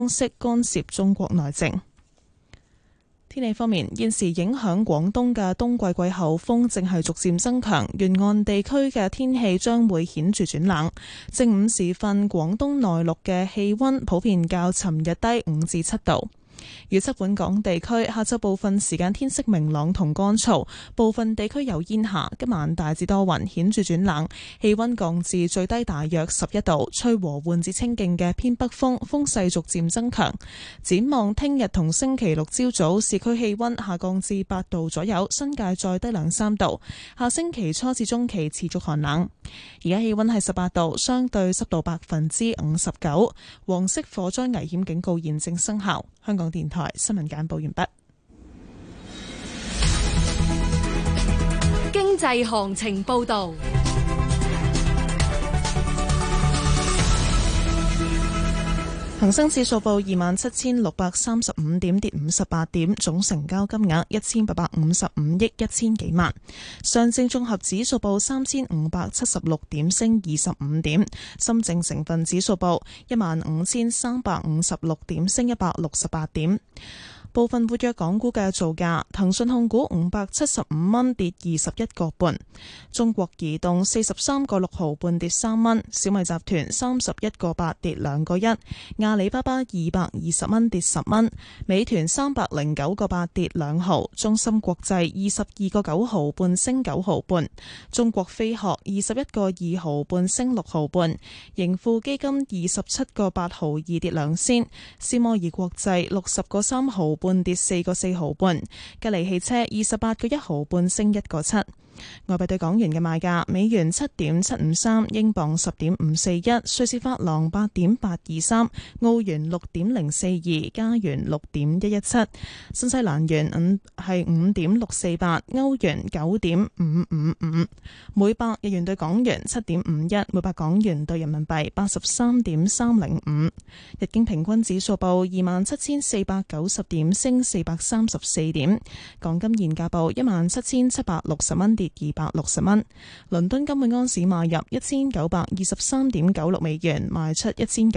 方式干涉中國內政。天氣方面，現時影響廣東嘅冬季季候風正係逐漸增強，沿岸地區嘅天氣將會顯著轉冷。正午時分，廣東內陸嘅氣溫普遍較尋日低5至7度。預測本港地區下晝部分時間天色明朗同乾燥，部分地區有煙霞。今晚大致多雲，顯著轉冷，氣溫降至最低大約11度，吹和緩至清勁嘅偏北風，風勢逐漸增強。展望聽日同星期六朝早，市區氣溫下降至8度左右，新界再低2-3度。下星期初至中期持續寒冷。而家氣溫係18度，相對濕度59%，黃色火災危險警告現正生效。香港電台新聞簡報完畢。 經濟行情報道。 恒生指數報27,635點，跌58點，總成交金額1855億1000幾萬。上證綜合指數報3576點，升25點。深證成分指數報15356點，升168點。部分活躍港股嘅造價：騰訊控股575蚊，跌21個半；中國移動43個6毫半，跌3蚊；小米集團31個8，跌2個1；阿里巴巴220蚊，跌10蚊；美團309個8，跌2毫；中芯國際22個9毫半，升9毫半；中國飛鶴21個2毫半，升6毫半；盈富基金27個8毫2，跌2仙；斯摩爾國際60個3毫半，跌4個4毫半；吉利汽車28個1毫半，升1個7。外幣對港元嘅賣價：美元7.753，英鎊10.541，瑞士法郎8.823，澳元6.042，加元6.117，新西蘭元係5.648，歐元9.555，每百日元對港元7.51，每百港元對人民幣83.305。日經平均指數報27,490點，升434點。港金現價報17,760蚊，跌260蚊。倫敦金每盎司買入1923.96美元，賣出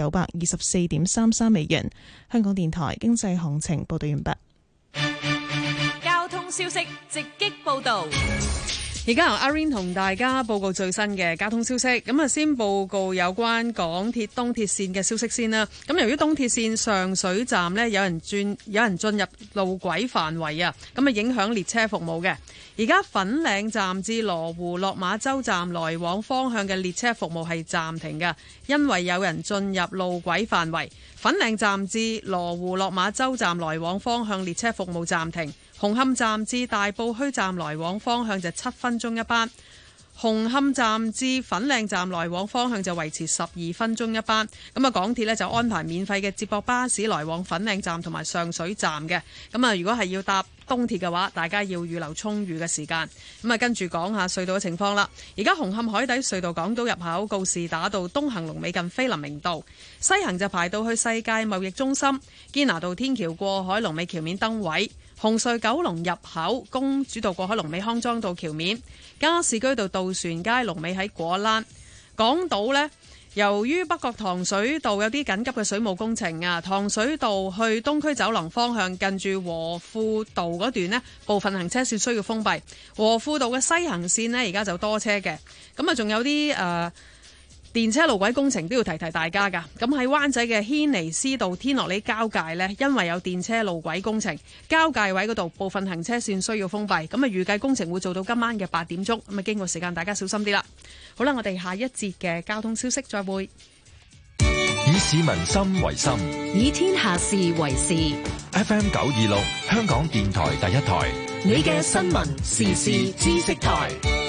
1924.33美元。香港電台經濟行情報道完畢。 交通消息直擊報道。 而家由阿 Rain 同大家報告最新嘅交通消息。咁啊，先報告有關港鐵東鐵線嘅消息先啦。咁由於東鐵線上水站呢，有人進入路軌範圍啊，咁啊影響列車服務嘅。而家粉嶺站至羅湖落馬洲站來往方向嘅列車服務係暫停嘅，因為有人進入路軌範圍。粉嶺站至羅湖落馬洲站來往方向列車服務暫停。紅磡站至大埔墟站來往方向就7分鐘一班，紅磡站至粉嶺站來往方向就維持12分鐘一班。咁啊，港鐵呢就安排免費嘅接駁巴士來往粉嶺站同埋上水站嘅。咁啊，如果係要搭東鐵嘅話，大家要預留充裕嘅時間。咁啊，跟住講下隧道嘅情況啦。而家紅磡海底隧道港島入口告士打道東行龍尾近菲林明道，西行就排到去世界貿易中心堅拿道天橋過海龍尾橋面燈位。紅隧九龍入口公主道過海龍尾康莊道橋面，加士居道渡船街龍尾喺果欄。港島呢，由於北角糖水道有啲緊急嘅水務工程啊，糖水道去東區走廊方向近住和富道嗰段呢，部分行車線需要封閉。和富道嘅西行線呢，而家就多車嘅。咁啊，仲有啲電車路軌工程都要提提大家㗎。咁喺灣仔嘅軒尼詩道天樂里交界呢，因為有電車路軌工程，交界位嗰度部分行車線需要封閉。咁啊，預計工程會做到今晚嘅8點鐘。咁啊，經過時間，大家小心啲啦。好啦，我哋下一節嘅交通消息再會。 以市民心為心， 以天下事為事。 FM 926，香港電台第一台， 你嘅新聞時事知識台。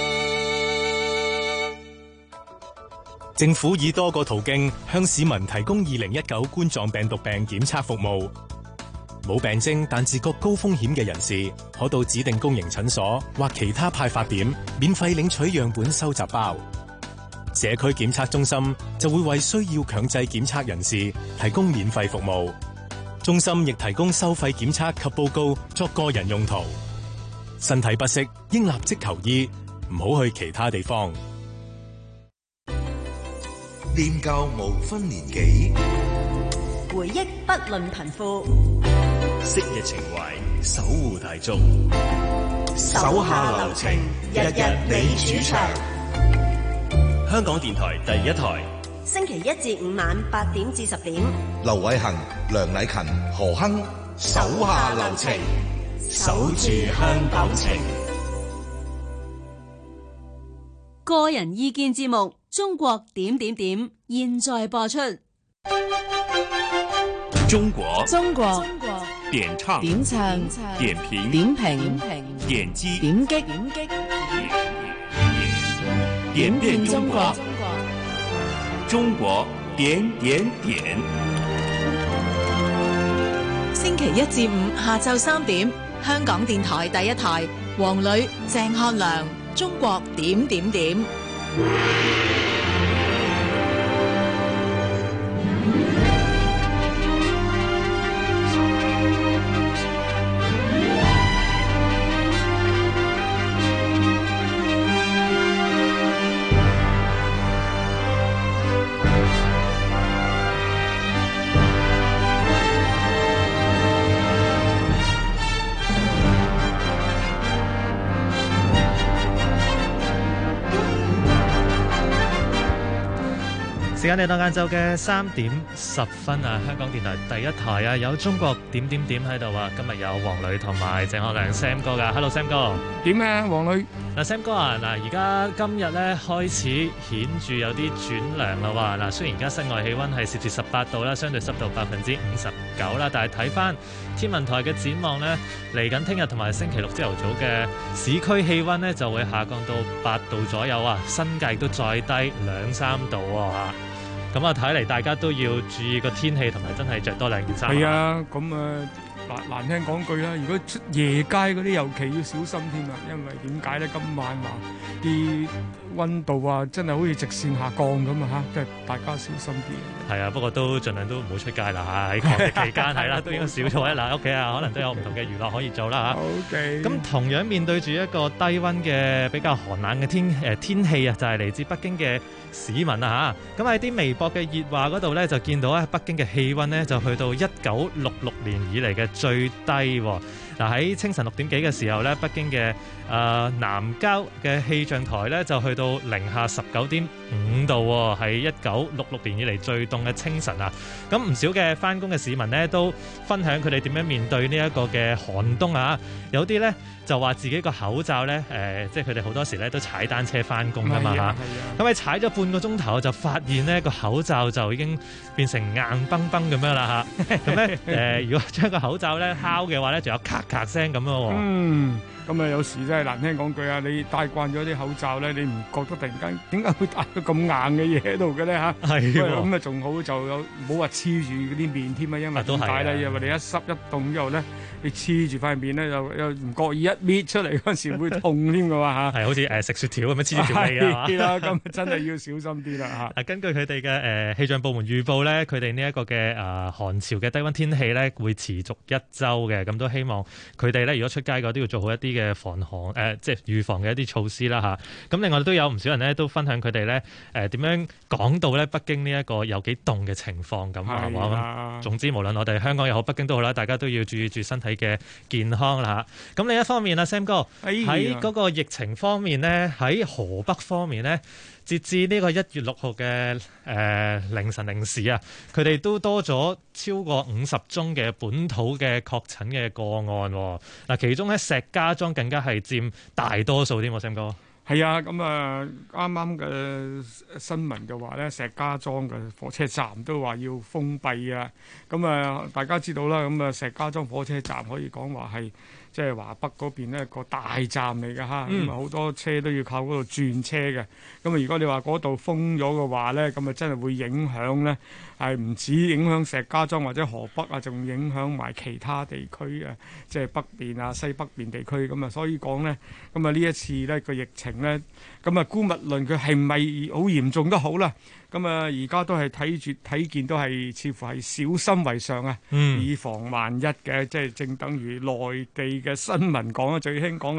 政府以多個途徑向市民提供2019冠狀病毒病檢測服務。冇病徵但自覺高風險嘅人士，可到指定公營診所或其他派發點免費領取樣本收集包。社區檢測中心就會為需要強制檢測人士提供免費服務。中心亦提供收費檢測及報告作個人用途。身體不適應立即求醫，唔好去其他地方。 練教無分年紀， 回憶不論貧富。 昔日情懷，守護大眾。 手下留情，日日你主場。 香港電台第一台， 星期一至五晚8點至10點。 劉偉恒、梁禮勤、何亨，手下留情， 守住香港情。 個人意見節目《中國點點點》現在播出。 中國點唱點評點擊點變中國，中國點點點。 星期一至五下晝3點，香港電台第一台，黃磊、鄭漢良，中國點點點。 時間嚟到晏晝嘅3點10分啊！香港電台第一台啊，有中國點點點喺度啊！今日有黃磊同埋鄭學良 Sam 哥噶 ，Hello Sam 哥， 點啊黃磊？ 嗱 Sam 哥啊，嗱而家今日咧開始顯著有啲轉涼啦喎！嗱雖然而家室外氣温係攝氏18度啦，相對濕度59%啦，但係睇翻天文台嘅展望咧，嚟緊聽日同埋星期六朝頭早嘅市區氣温咧就會下降到8度左右啊，新界亦都再低2-3度喎嚇。咁啊，睇嚟大家都要注意個天氣，同埋真係着多2件衫。 係啊，咁難聽講句啦，如果出夜街嗰啲尤其要小心添啊，因為點解咧？今晚話啲溫度啊，真係好似直線下降咁啊嚇，即係大家小心啲。 係啊，不過都盡量都唔好出街啦嚇，喺抗疫期間係啦，都應該少做一嗱屋企啊，可能都有唔同嘅娛樂可以做啦嚇。 OK。 咁同樣面對住一個低溫嘅比較寒冷嘅天氣啊，就係嚟自北京嘅市民啊嚇。咁喺啲微博嘅熱話嗰度咧，就見到咧北京嘅氣溫咧就去到1966年以嚟嘅最低喎。嗱喺清晨6點幾嘅時候咧，北京嘅南郊嘅氣象台咧就去到零下19.5度喎，係1966年以嚟最凍嘅清晨啊！咁唔少嘅返工嘅市民呢都分享佢哋點樣面對呢一個嘅寒冬啊！有啲咧就話自己個口罩咧即係佢哋好多時咧都踩單車返工㗎嘛嚇，咁喺踩咗半個鐘頭就發現呢個口罩就已經變成硬崩崩咁樣啦嚇，咁咧如果將個口罩咧敲嘅話咧，就有咔咔聲咁咯喎。 咁啊有時真係難聽講句啊，你戴慣咗啲口罩咧，你唔覺得突然間點解會戴到咁硬嘅嘢喺度嘅咧嚇？係咁啊仲好就有冇話黐住嗰啲面添啊，因為點解咧？因為你一濕一凍之後咧，你黐住塊面咧，又唔覺意一搣出嚟嗰陣時會痛添㗎嘛嚇。係好似食雪條咁樣黐住條脷啊！ 係啦，咁真係要小心啲啦嚇。 根據佢哋嘅氣象部門預報咧，佢哋呢一個嘅寒潮嘅低溫天氣咧會持續1週嘅，咁都希望佢哋咧如果出街嘅都要做好一啲嘅防寒即係預防嘅一啲措施啦嚇。咁另外都有唔少人咧都分享佢哋咧點樣講到咧北京呢一個有幾凍嘅情況咁係嘛。總之無論我哋香港又好北京都好啦，大家都要注意住身體嘅健康啦嚇。咁另一方面啊 Sam 哥喺嗰個疫情方面咧，喺河北方面咧，截至呢個1月6號嘅凌晨0時啊，佢哋都多咗超過50宗嘅本土嘅確診嘅個案喎。嗱，其中咧石家莊更加係佔大多數添喎 ，Sam 哥。 係啊，咁啊啱啱嘅新聞就話咧，石家莊嘅火車站都話要封閉啊。咁啊，大家知道啦，咁啊石家莊火車站可以講話係即係華北嗰邊咧個大站嚟㗎嚇，咁啊好多車都要靠嗰度轉車嘅。咁啊，如果你話嗰度封咗嘅話咧，咁啊真係會影響咧，係唔止影響石家莊或者河北啊，仲影響埋其他地區啊，即係北邊啊、西北邊地區咁啊。所以講咧，咁啊呢一次咧個疫情咧，咁啊姑勿論佢係咪好嚴重都好啦。咁啊而家都係睇見都係似乎係小心為上啊，以防萬一嘅，即係正等於內地嘅新聞講啊，最興講啊，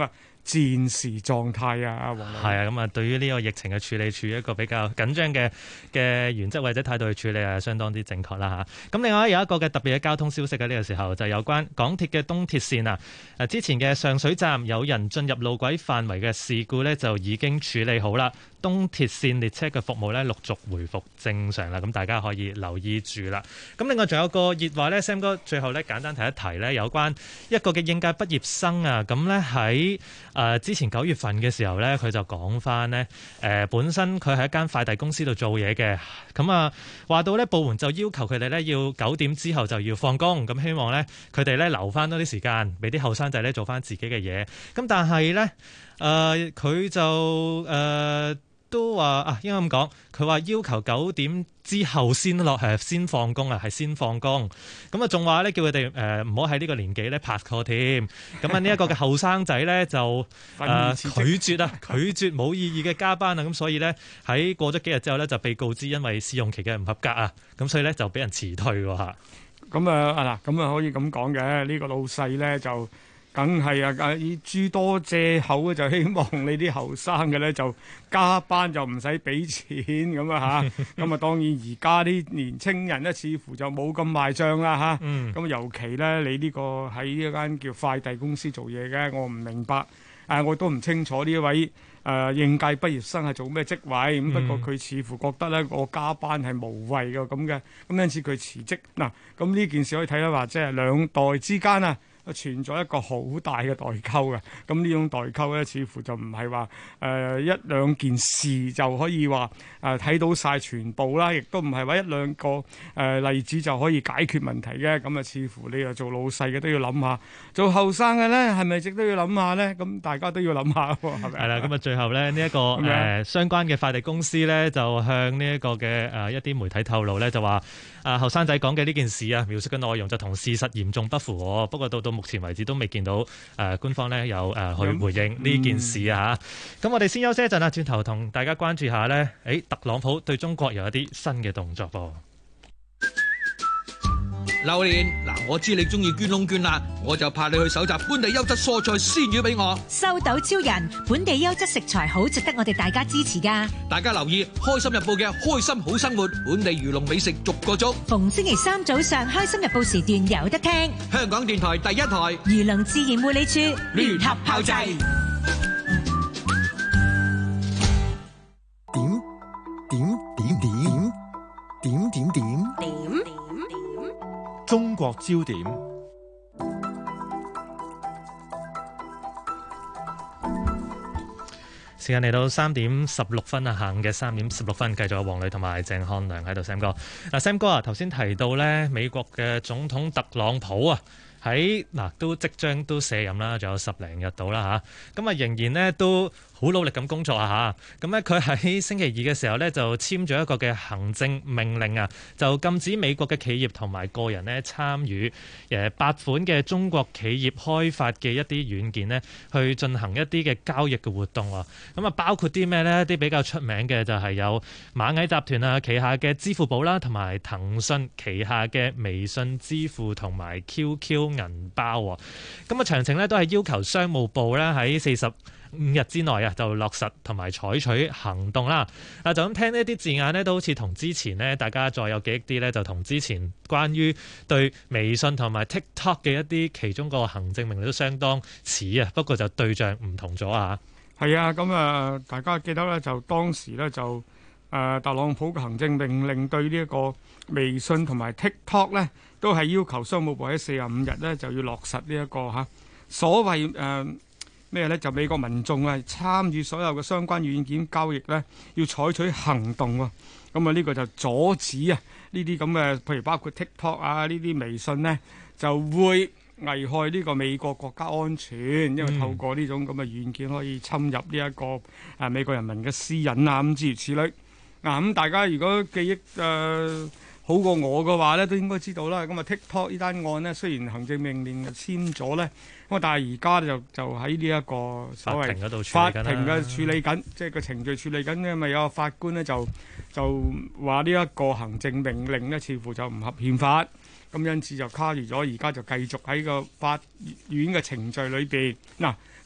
戰時狀態啊，黃女。 係啊，咁啊，對於呢個疫情嘅處理，處於一個比較緊張嘅原則或者態度去處理係相當之正確啦嚇。咁另外有一個嘅特別嘅交通消息喺呢個時候，就有關港鐵嘅東鐵線啊。之前嘅上水站有人進入路軌範圍嘅事故呢，就已經處理好啦。東鐵線列車嘅服務呢，陸續回復正常啦，咁大家可以留意住啦。咁另外仲有個熱話呢 Sam 哥最後呢簡單提一提呢，有關一個嘅應屆畢業生啊，咁呢喺之前9月份嘅時候呢，佢就講翻呢，本身佢喺一間快遞公司度做嘢嘅，咁啊話到呢部門就要求佢哋呢要9點之後就要放工，咁希望呢佢哋呢留翻多啲時間俾啲後生仔呢做翻自己嘅嘢，咁但係呢佢就都話啊，應該咁講，佢話要求9點之後先先放工啊，係先放工。咁啊，仲話咧叫佢哋唔好喺呢個年紀咧拍拖添。咁啊，呢一個嘅後生仔咧就拒絕冇意義嘅加班啊。咁所以咧喺過咗幾日之後咧就被告知因為試用期嘅唔合格啊，咁所以咧就俾人辭退喎嚇。 咁啊嗱，咁啊可以咁講嘅，呢個老細咧就。梗係以諸多藉口就希望你啲後生嘅咧就加班就唔使俾錢咁啊嚇，咁啊當然而家啲年青人咧似乎就冇咁賣帳啦嚇，咁尤其咧你呢個喺一間叫快遞公司做嘢嘅，我唔明白，我都唔清楚呢一位應屆畢業生係做咩職位，咁不過佢似乎覺得咧我加班係無謂嘅咁嘅，咁因此佢辭職嗱，咁呢件事可以睇得話即係兩代之間啊。存在一個好大嘅代溝嘅，咁呢種代溝咧，似乎就唔係話一兩件事就可以話睇到晒全部啦，亦都唔係話一兩個例子就可以解決問題嘅。咁啊，似乎你又做老細嘅都要諗下，做後生嘅咧係咪值得要諗下咧？咁大家都要諗下喎，係咪？係啦，咁啊，最後咧呢一個相關嘅快遞公司咧就向呢一個嘅一啲媒體透露咧，就話後生仔講嘅呢件事啊，描述嘅內容就同事實嚴重不符喎。不過到目前為止都未見到官方咧有去回應呢件事啊嚇。咁我哋先休息一陣啊，轉頭同大家關注下呢，特朗普對中國有一啲新嘅動作噃。 榴蓮嗱，我知你中意捐窿捐罅，我就派你去搜集本地優質蔬菜鮮魚俾我。 收到超人，本地優質食材好值得我哋大家支持㗎。 大家留意《開心日報》嘅《開心好生活》，本地漁農美食逐個捉。 逢星期3早上《開心日報》時段有得聽。 香港電台第一台， 漁農自然護理處聯合炮製。 中國焦點。 時間嚟到3點16分啊，下午嘅3點16分，繼續有黃磊同埋鄭漢良喺度。Sam 哥，Sam 哥啊，頭先提到咧，美國嘅總統特朗普啊，喺都即將都卸任啦，仲有10零日到啦嚇，咁啊仍然呢都好努力咁工作啊嚇，咁咧佢喺星期二嘅時候呢，就簽咗一個嘅行政命令啊，就禁止美國嘅企業同埋個人呢參與8款嘅中國企業開發嘅一啲軟件呢，去進行一啲嘅交易嘅活動啊。咁啊包括啲咩呢？啲比較出名嘅就係有螞蟻集團啊旗下嘅支付寶啦，同埋騰訊旗下嘅微信支付同埋 QQ 銀包。咁啊詳情呢，都係要求商務部咧喺45日之內啊，就落實同埋採取行動啦。就咁聽呢啲字眼呢，都好似同之前呢，大家再有記憶啲呢，就同之前關於對微信同埋 TikTok 嘅一啲其中個行政命令都相當似啊。不過就對象唔同咗啊。 係啊，咁啊，大家記得咧，就當時咧就特朗普嘅行政命令對呢一個微信同埋 TikTok 咧，都係要求商務部喺45日咧就要落實呢一個所謂咩咧？就美國民眾啊參與所有嘅相關軟件交易咧，要採取行動喎。咁啊呢個就阻止啊呢啲咁嘅，譬如包括 TikTok 啊呢啲微信呢，就會危害呢個美國國家安全，因為透過呢種咁嘅軟件可以侵入呢一個美國人民嘅私隱啊，咁諸如此類。咁大家如果記憶好過我嘅話咧，都應該知道啦。咁啊 TikTok 呢單案呢，雖然行政命令簽咗咧，咁但係而家就喺呢一個所謂法庭嘅處理緊，即係個程序處理緊，因為有個法官咧就話呢一個行政命令咧似乎就唔合憲法，咁因此就卡住咗，而家就繼續喺個法院嘅程序裏邊嗱。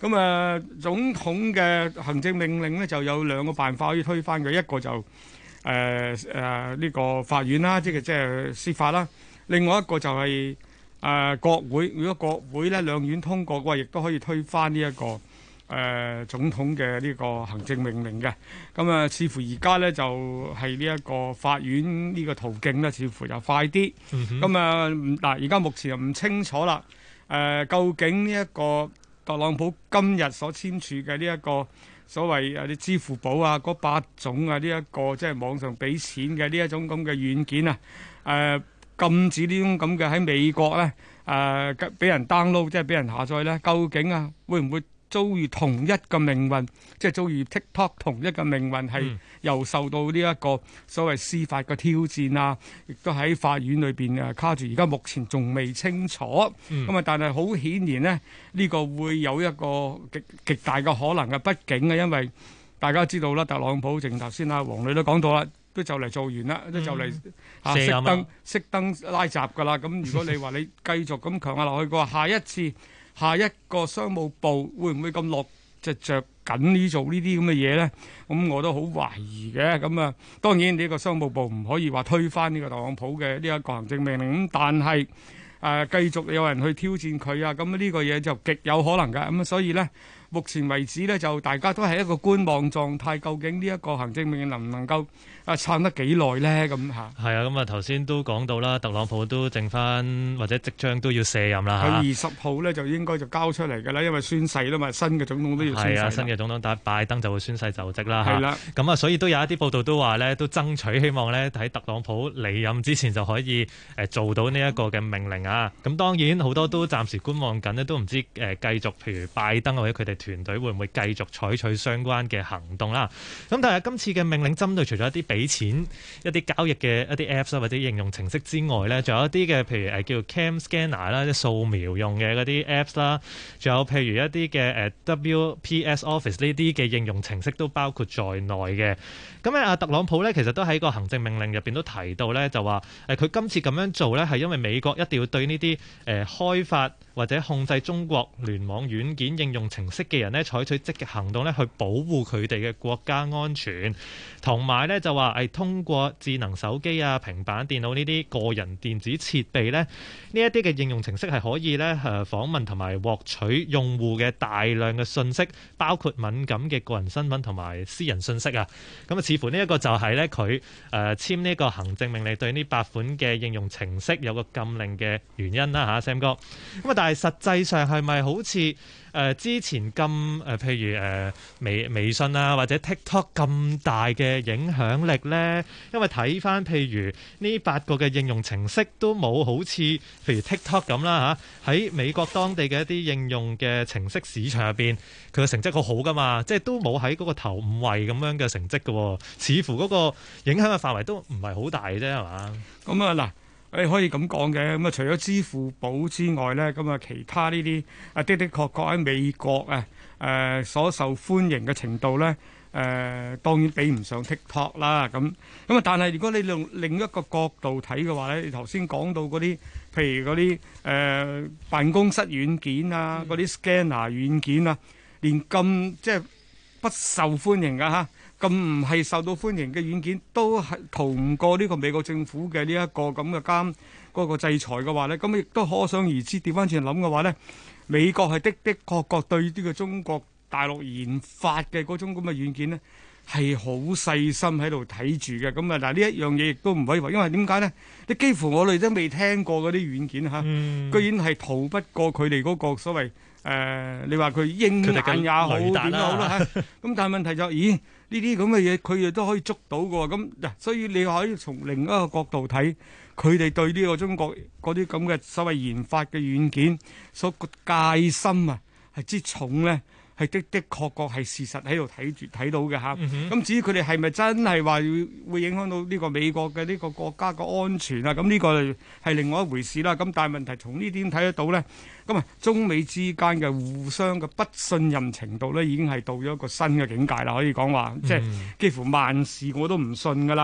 咁總統嘅行政命令咧就有兩個辦法可以推翻嘅，一個就呢個法院啦，即係司法啦。另外一個就係國會，如果國會咧兩院通過嘅話，亦都可以推翻呢一個總統嘅呢個行政命令嘅。咁似乎而家咧就係呢一個法院呢個途徑咧，似乎就快啲。咁而家目前又唔清楚啦。究竟呢一個特朗普今日所簽署嘅呢一個所謂啲支付寶啊嗰8種啊呢一個即係網上俾錢嘅呢一種咁嘅軟件啊，禁止呢種咁嘅喺美國咧俾人 download 即係俾人下載咧，究竟會唔會遭遇同一個命運，即係遭遇 TikTok 同一個命運，係又受到呢一個所謂司法嘅挑戰啊，亦都喺法院裏邊卡住，而家目前仲未清楚。但係好顯然呢，呢個會有一個極大嘅可能嘅，畢竟因為大家知道啦，特朗普正頭先黃女都講到啦，都就嚟做完啦，都就嚟熄燈拉閘㗎啦。咁如果你話你繼續咁強壓落去嘅話，下一個商務部會唔會咁落着緊呢做呢啲咁嘅嘢呢？咁我都好懷疑嘅。咁當然呢個商務部唔可以話推翻呢個特朗普嘅呢一個行政命令。咁但係繼續有人去挑戰佢啊，咁呢個嘢就極有可能㗎。咁所以呢，目前為止呢，就大家都係一個觀望狀態。究竟呢一個行政命令能唔能夠撐得幾耐呢？咁嚇係啊，咁頭先都講到啦，特朗普都剩翻或者即將都要卸任啦嚇。 佢20號呢就應該就交出嚟㗎啦，因為宣誓啦嘛，新嘅總統都要宣誓。 係啊，新嘅總統但拜登就會宣誓就職啦嚇。 係啦， 咁所以都有一啲報道都話呢，都爭取希望呢喺特朗普離任之前就可以做到呢一個嘅命令啊。咁當然好多都暫時觀望緊呢，都唔知繼續譬如拜登或者佢哋團隊會唔會繼續採取相關嘅行動啦。咁但係今次嘅命令針對除咗一啲俾錢一啲交易嘅一啲 Apps 或者應用程式之外呢，仲有一啲嘅譬如叫做 Cam Scanner 啦，即係掃描用嘅嗰啲 Apps 啦，仲有譬如一啲嘅WPS Office 呢啲嘅應用程式都包括在內嘅。咁特朗普呢，其實都喺個行政命令入邊都提到呢，就話佢今次咁樣做呢，係因為美國一定要對呢啲開發或者控制中國聯網軟件應用程式嘅人呢，採取積極行動呢，去保護佢哋嘅國家安全，同埋呢，就話通過智能手機啊、平板電腦呢啲個人電子設備呢，呢一啲嘅應用程式係可以呢訪問同埋獲取用戶嘅大量嘅信息，包括敏感嘅個人身份同埋私人信息啊。咁似乎呢一個就係呢佢簽呢個行政命令對呢8款嘅應用程式有個禁令嘅原因啦嚇，Sam 哥。咁但係實際上係咪好似之前咁譬如微信啊或者 TikTok 咁大嘅影響力呢？因為睇翻譬如呢8個嘅應用程式都冇好似譬如 TikTok 咁啦嚇，喺美國當地嘅一啲應用嘅程式市場入邊，佢嘅成績好好噶嘛，即係都冇喺嗰個頭5位咁樣嘅成績嘅喎，似乎嗰個影響嘅範圍都唔係好大嘅啫，係嘛？ 咁嗱。你可以咁講嘅，咁除咗支付寶之外咧，咁其他呢啲的確喺美國所受歡迎嘅程度咧，當然比唔上 TikTok 啦。咁但係如果你用另一個角度睇嘅話咧，你頭先講到嗰啲，譬如嗰啲辦公室軟件啊，嗰啲 scanner 軟件啊，連咁即係不受歡迎㗎嚇。咁唔係受到歡迎嘅軟件都係逃唔過呢個美國政府嘅呢一個咁嘅嗰個制裁嘅話咧，咁亦都可想而知。調翻轉諗嘅話咧，美國係的確對呢個中國大陸研發嘅嗰種咁嘅軟件咧係好細心喺度睇住嘅。咁呢一樣嘢亦都唔可以話，因為點解咧？你幾乎我哋都未聽過嗰啲軟件嚇，居然係逃不過佢哋嗰個所謂你話佢鷹眼也好點都好啦嚇。咁但係問題就咦？呢啲咁嘅嘢，佢哋都可以捉到嘅喎。咁嗱，所以你可以從另一個角度睇，佢哋對呢個中國嗰啲咁嘅所謂研發嘅軟件所個戒心啊，係之重咧，係的確係事實喺度睇到嘅嚇。咁至於佢哋係咪真係話會影響到呢個美國嘅呢個國家嘅安全啊？咁呢個係另外一回事啦。咁但係問題從呢點睇得到咧？咁中美之間嘅互相嘅不信任程度咧，已經係到咗一個新嘅境界啦。可以講話，即係幾乎萬事我都唔信噶啦。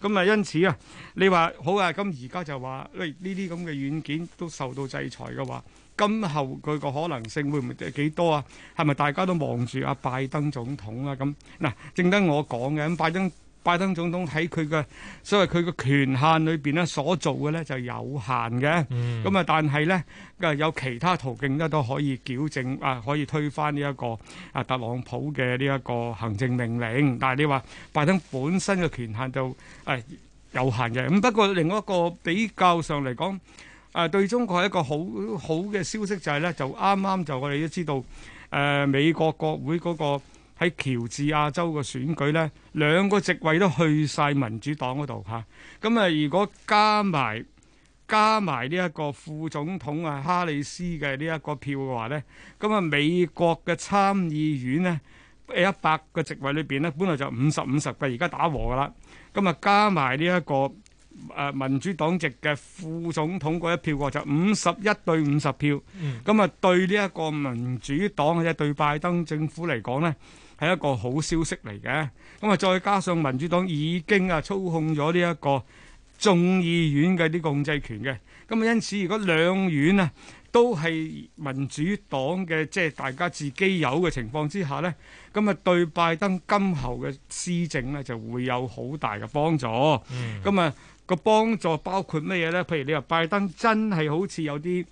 咁因此啊，你話好啊，咁而家就話喂呢啲咁嘅軟件都受到制裁嘅話，今後佢個可能性會唔會幾多啊？係咪大家都望住阿拜登總統啊？咁嗱，正得我講嘅咁拜登總統喺佢嘅所謂佢嘅權限裏邊咧所做嘅咧就有限嘅，咁但係咧有其他途徑咧都可以矯正可以推翻呢一個特朗普嘅呢一個行政命令。但係你話拜登本身嘅權限就有限嘅。咁不過另外一個比較上嚟講，對中國係一個好嘅消息就係咧，就啱啱就我哋都知道，美國國會嗰個喺喬治亞州嘅選舉咧，2個席位都去晒民主黨嗰度嚇。咁如果加埋呢一個副總統哈里斯嘅呢一個票嘅話咧，咁美國嘅參議院咧100個席位裏邊咧，本來就50-50嘅，而家打和噶啦。咁加埋呢一個民主黨籍嘅副總統嗰一票嘅就51對50票。咁對呢一個民主黨或者對拜登政府嚟講咧，係一個好消息嚟嘅。咁再加上民主黨已經操控咗呢一個眾議院嘅啲控制權嘅，咁因此如果兩院都係民主黨嘅，即係大家自己有嘅情況之下呢，咁對拜登今後嘅施政呢就會有好大嘅幫助。咁個幫助包括乜嘢呢？譬如你話拜登真係好似有啲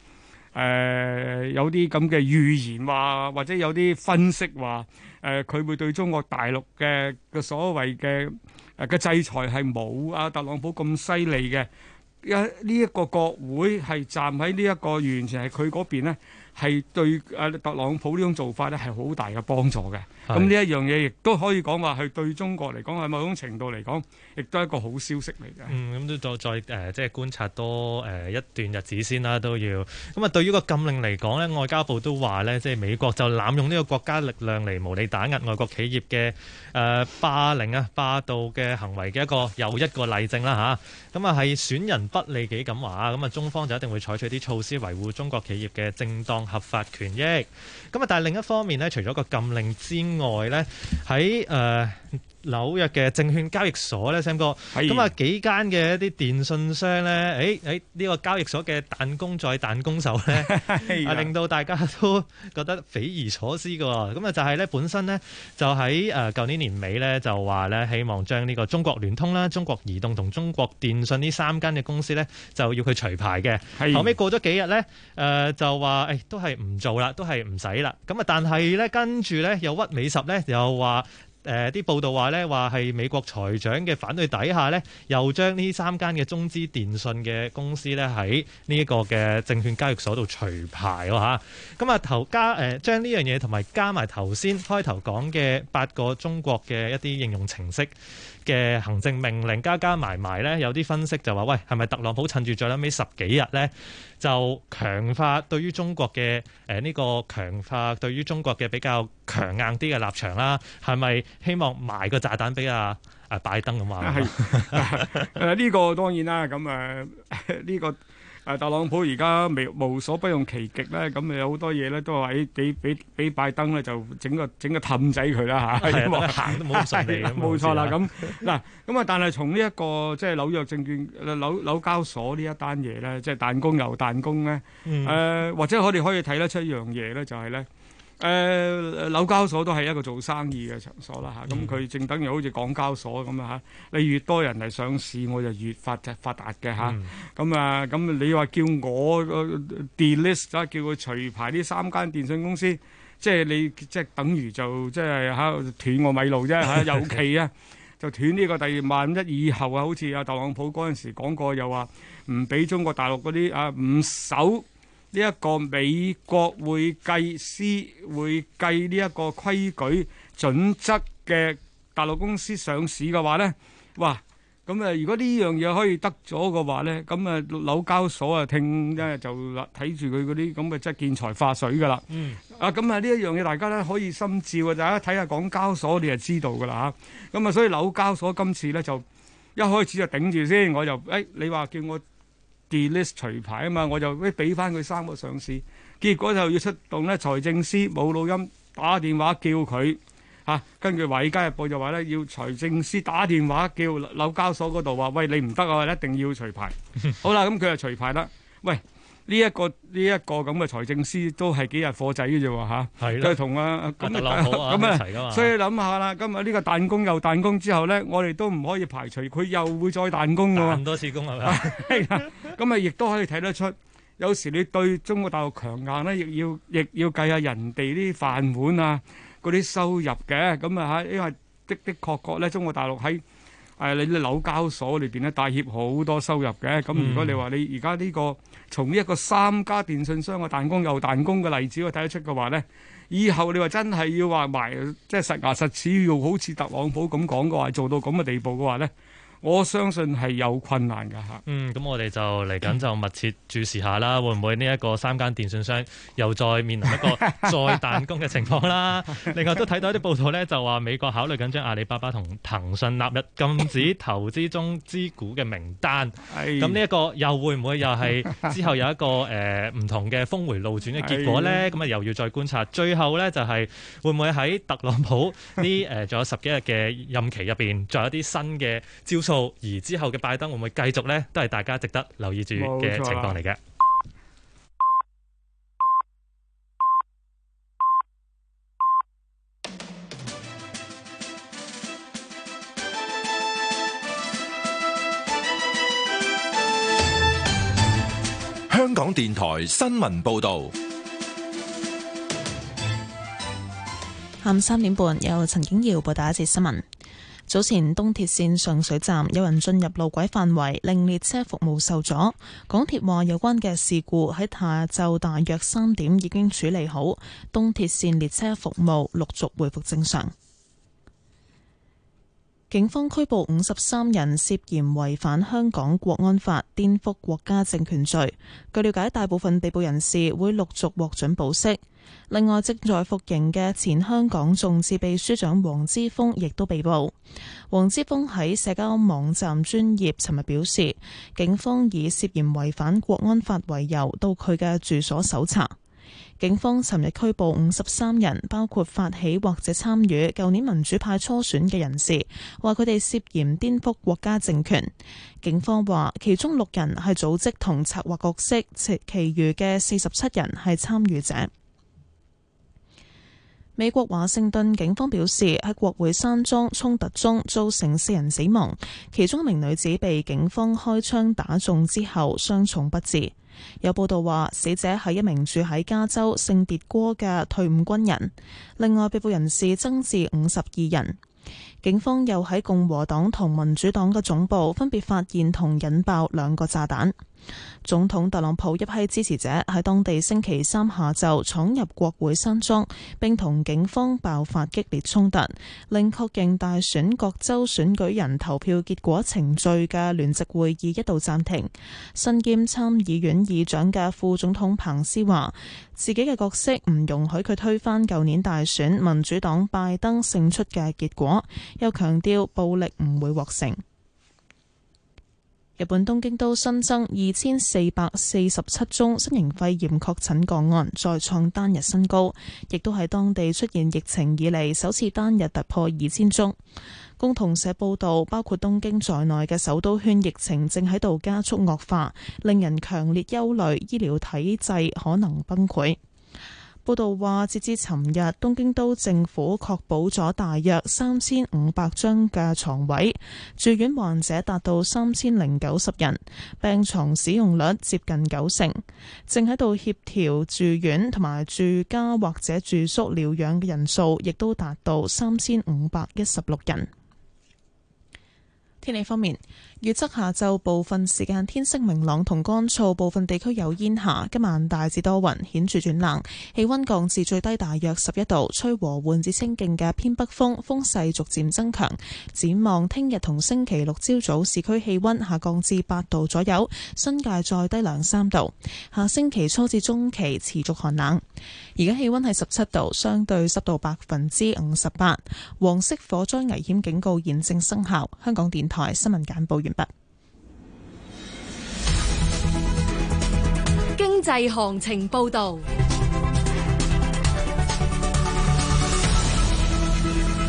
咁嘅預言話，或者有啲分析話，佢會對中國大陸嘅所謂嘅制裁係冇特朗普咁犀利嘅。呢一個國會係站喺呢一個完全係佢嗰邊呢，係對特朗普呢種做法呢係好大嘅幫助嘅。咁呢一樣嘢亦都可以講話係對中國嚟講係某種程度嚟講，亦都係一個好消息嚟嘅。 咁都再即係觀察多一段日子先啦，都要。咁對於個禁令嚟講呢，外交部都話呢，即係美國就濫用呢個國家力量嚟無理打壓外國企業嘅霸凌霸道嘅行為嘅又一個例證啦嚇。咁係損人不利己咁話。咁中方就一定會採取啲措施維護中國企業嘅正當合法權益。咁但係另一方面呢，除咗個禁令之外呢，喺紐約嘅證券交易所呢 Sam 哥，咁幾間嘅一啲電訊商呢，呢個交易所嘅彈弓再彈弓手呢，令到大家都覺得匪夷所思㗎。咁就係呢，本身呢，就喺舊年年尾呢，就話呢，希望將呢個中國聯通啦、中國移動同中國電信呢3間嘅公司呢，就要佢除牌嘅。後尾過咗幾日呢，就話都係唔做啦，都係唔使啦。咁但係呢，跟住呢，又屈美十呢，又話啲報道話呢，話係美國財長嘅反對底下呢，又將呢3間嘅中資電信嘅公司呢，喺呢一個嘅證券交易所度除牌喎嚇。咁將呢樣嘢同埋加埋頭先開頭講嘅8個中國嘅一啲應用程式嘅行政命令加埋呢，有啲分析就話喂，係咪特朗普趁住最後尾10幾日呢，就強化對於中國嘅呢個強化對於中國嘅比較強硬啲嘅立場啦？係咪希望埋個炸彈俾拜登咁話？ 呢個當然啦，咁呢個特朗普而家無所不用其極咧，咁有好多嘢咧都話俾拜登咧就整個氹仔佢啦嚇， 行都冇咁順利。 冇錯啦，咁但係從呢一個即係紐約證券紐交所呢一單嘢咧，即係彈弓又彈弓咧，或者我哋可以睇得出一樣嘢咧，就係咧。紐交所都係一個做生意嘅場所啦嚇，咁佢正等於好似港交所咁啊嚇，你越多人嚟上市，我就越發達嘅嚇。咁你話叫我 delist 叫佢除牌呢3間電信公司，即係你即係等於就即係斷我米路啫嚇。尤其就斷呢個萬一以後好似特朗普嗰陣時講過，又話唔俾中國大陸嗰啲唔守呢一個美國會計呢一個規矩準則嘅大陸公司上市嘅話咧，哇！咁如果呢樣嘢可以得咗嘅話咧，咁紐交所聽咧就睇住佢嗰啲咁嘅即係見財化水噶啦。咁呢一樣嘢大家咧可以心照啊！大家睇下港交所你就知道噶啦嚇。咁所以紐交所今次咧就一開始就頂住先，我就你話叫我delist 除牌啊嘛，我就俾翻佢3個上市，結果就要出動咧財政司冇錄音打電話叫佢根據《華爾街日報》就話咧，要財政司打電話叫紐交所嗰度話，喂，你唔得啊，一定要除牌。好啦，咁佢就除牌啦。喂，呢一個咁嘅財政司都係幾日貨仔嘅啫喎， 係都係同特朗普一齊㗎嘛。 所以諗下啦，今日呢個彈弓又彈弓之後咧，我哋都唔可以排除佢又會再彈弓㗎喎。 彈多次弓係咪？ 咁啊，亦都可以睇得出。有時你對中國大陸強硬咧，亦要計下人哋啲飯碗啊，嗰啲收入嘅。咁啊因為的確咧，中國大陸喺你啲紐交所裏邊咧帶挈好多收入嘅。咁如果你話你而家呢個從呢一個3家電信商嘅彈弓又彈弓嘅例子，我睇得出嘅話咧，以後你話真係要話埋即係實牙實齒，要好似特朗普咁講嘅話，做到咁嘅地步嘅話咧，我相信係有困難㗎嚇。 咁我哋就嚟緊就密切注視下啦，會唔會呢一個3間電信商又再面臨一個再彈弓嘅情況啦？另外都睇到一啲報道咧，就話美國考慮緊將阿里巴巴同騰訊納入禁止投資中資股嘅名單。咁呢一個又會唔會又係之後有一個唔同嘅峰迴路轉嘅結果咧？咁啊又要再觀察。最後咧就係會唔會喺特朗普呢仲有10幾日嘅任期入邊，仲有啲新嘅招數？而之後嘅拜登會唔會繼續呢？都係大家值得留意住嘅情況嚟嘅。 香港電台新聞報導。 下午3點半，由陳景耀報道一節新聞。早前東鐵線上水站有人進入路軌範圍，令列車服務受阻。港鐵話有關嘅事故喺下晝大約3點已經處理好，東鐵線列車服務陸續恢復正常。警方拘捕53人，涉嫌違反香港國安法、顛覆國家政權罪。據了解，大部分被捕人士會陸續獲准保釋。另外，正在服刑嘅前香港眾志秘書長黃之鋒亦都被捕。黃之鋒喺社交網站專頁尋日表示，警方以涉嫌違反國安法為由到佢嘅住所搜查。警方尋日拘捕53人，包括發起或者參與舊年民主派初選嘅人士，話佢哋涉嫌顛覆國家政權。警方話其中6人係組織同策劃角色，其餘嘅47人係參與者。美國華盛頓警方表示，喺國會山莊衝突中造成4人死亡，其中一名女子被警方開槍打中之後傷重不治。有報道話，死者係一名住喺加州聖迭戈嘅退伍軍人。另外，被捕人士增至52人。警方又喺共和黨同民主黨嘅總部分別發現同引爆2個炸彈。總統特朗普一批支持者喺當地星期3下晝闖入國會山莊，並同警方爆發激烈衝突，令確認大選各州選舉人投票結果程序嘅聯席會議一度暫停。身兼參議院議長嘅副總統彭斯話，自己嘅角色唔容許佢推翻舊年大選民主黨拜登勝出嘅結果，又強調暴力唔會獲勝。日本東京都新增2447宗新型肺炎確診個案，再創單日新高，亦都係當地出現疫情以嚟首次單日突破2000宗。共同社報道，包括東京在內嘅首都圈疫情正喺度加速惡化，令人強烈憂慮醫療體制可能崩潰。報道話，截至尋日，東京都政府確保咗大約3500張嘅床位，住院患者達到3090人，病床使用率接近90%，正喺度協調住院同埋住家或者住宿療養嘅人數，亦都達到3516人。天氣方面，預測下晝部分時間天色明朗同乾燥，部分地區有煙霞。今晚大致多雲，顯著轉冷，氣溫降至最低大約11度，吹和緩至清勁嘅偏北風，風勢逐漸增強。展望聽日同星期六朝早，市區氣溫下降至8度左右，新界再低2-3度。下星期初至中期持續寒冷。而家氣溫係17度，相對濕度58%。黃色火災危險警告現正生效。香港電台新聞簡報完畢。 經濟行情報道。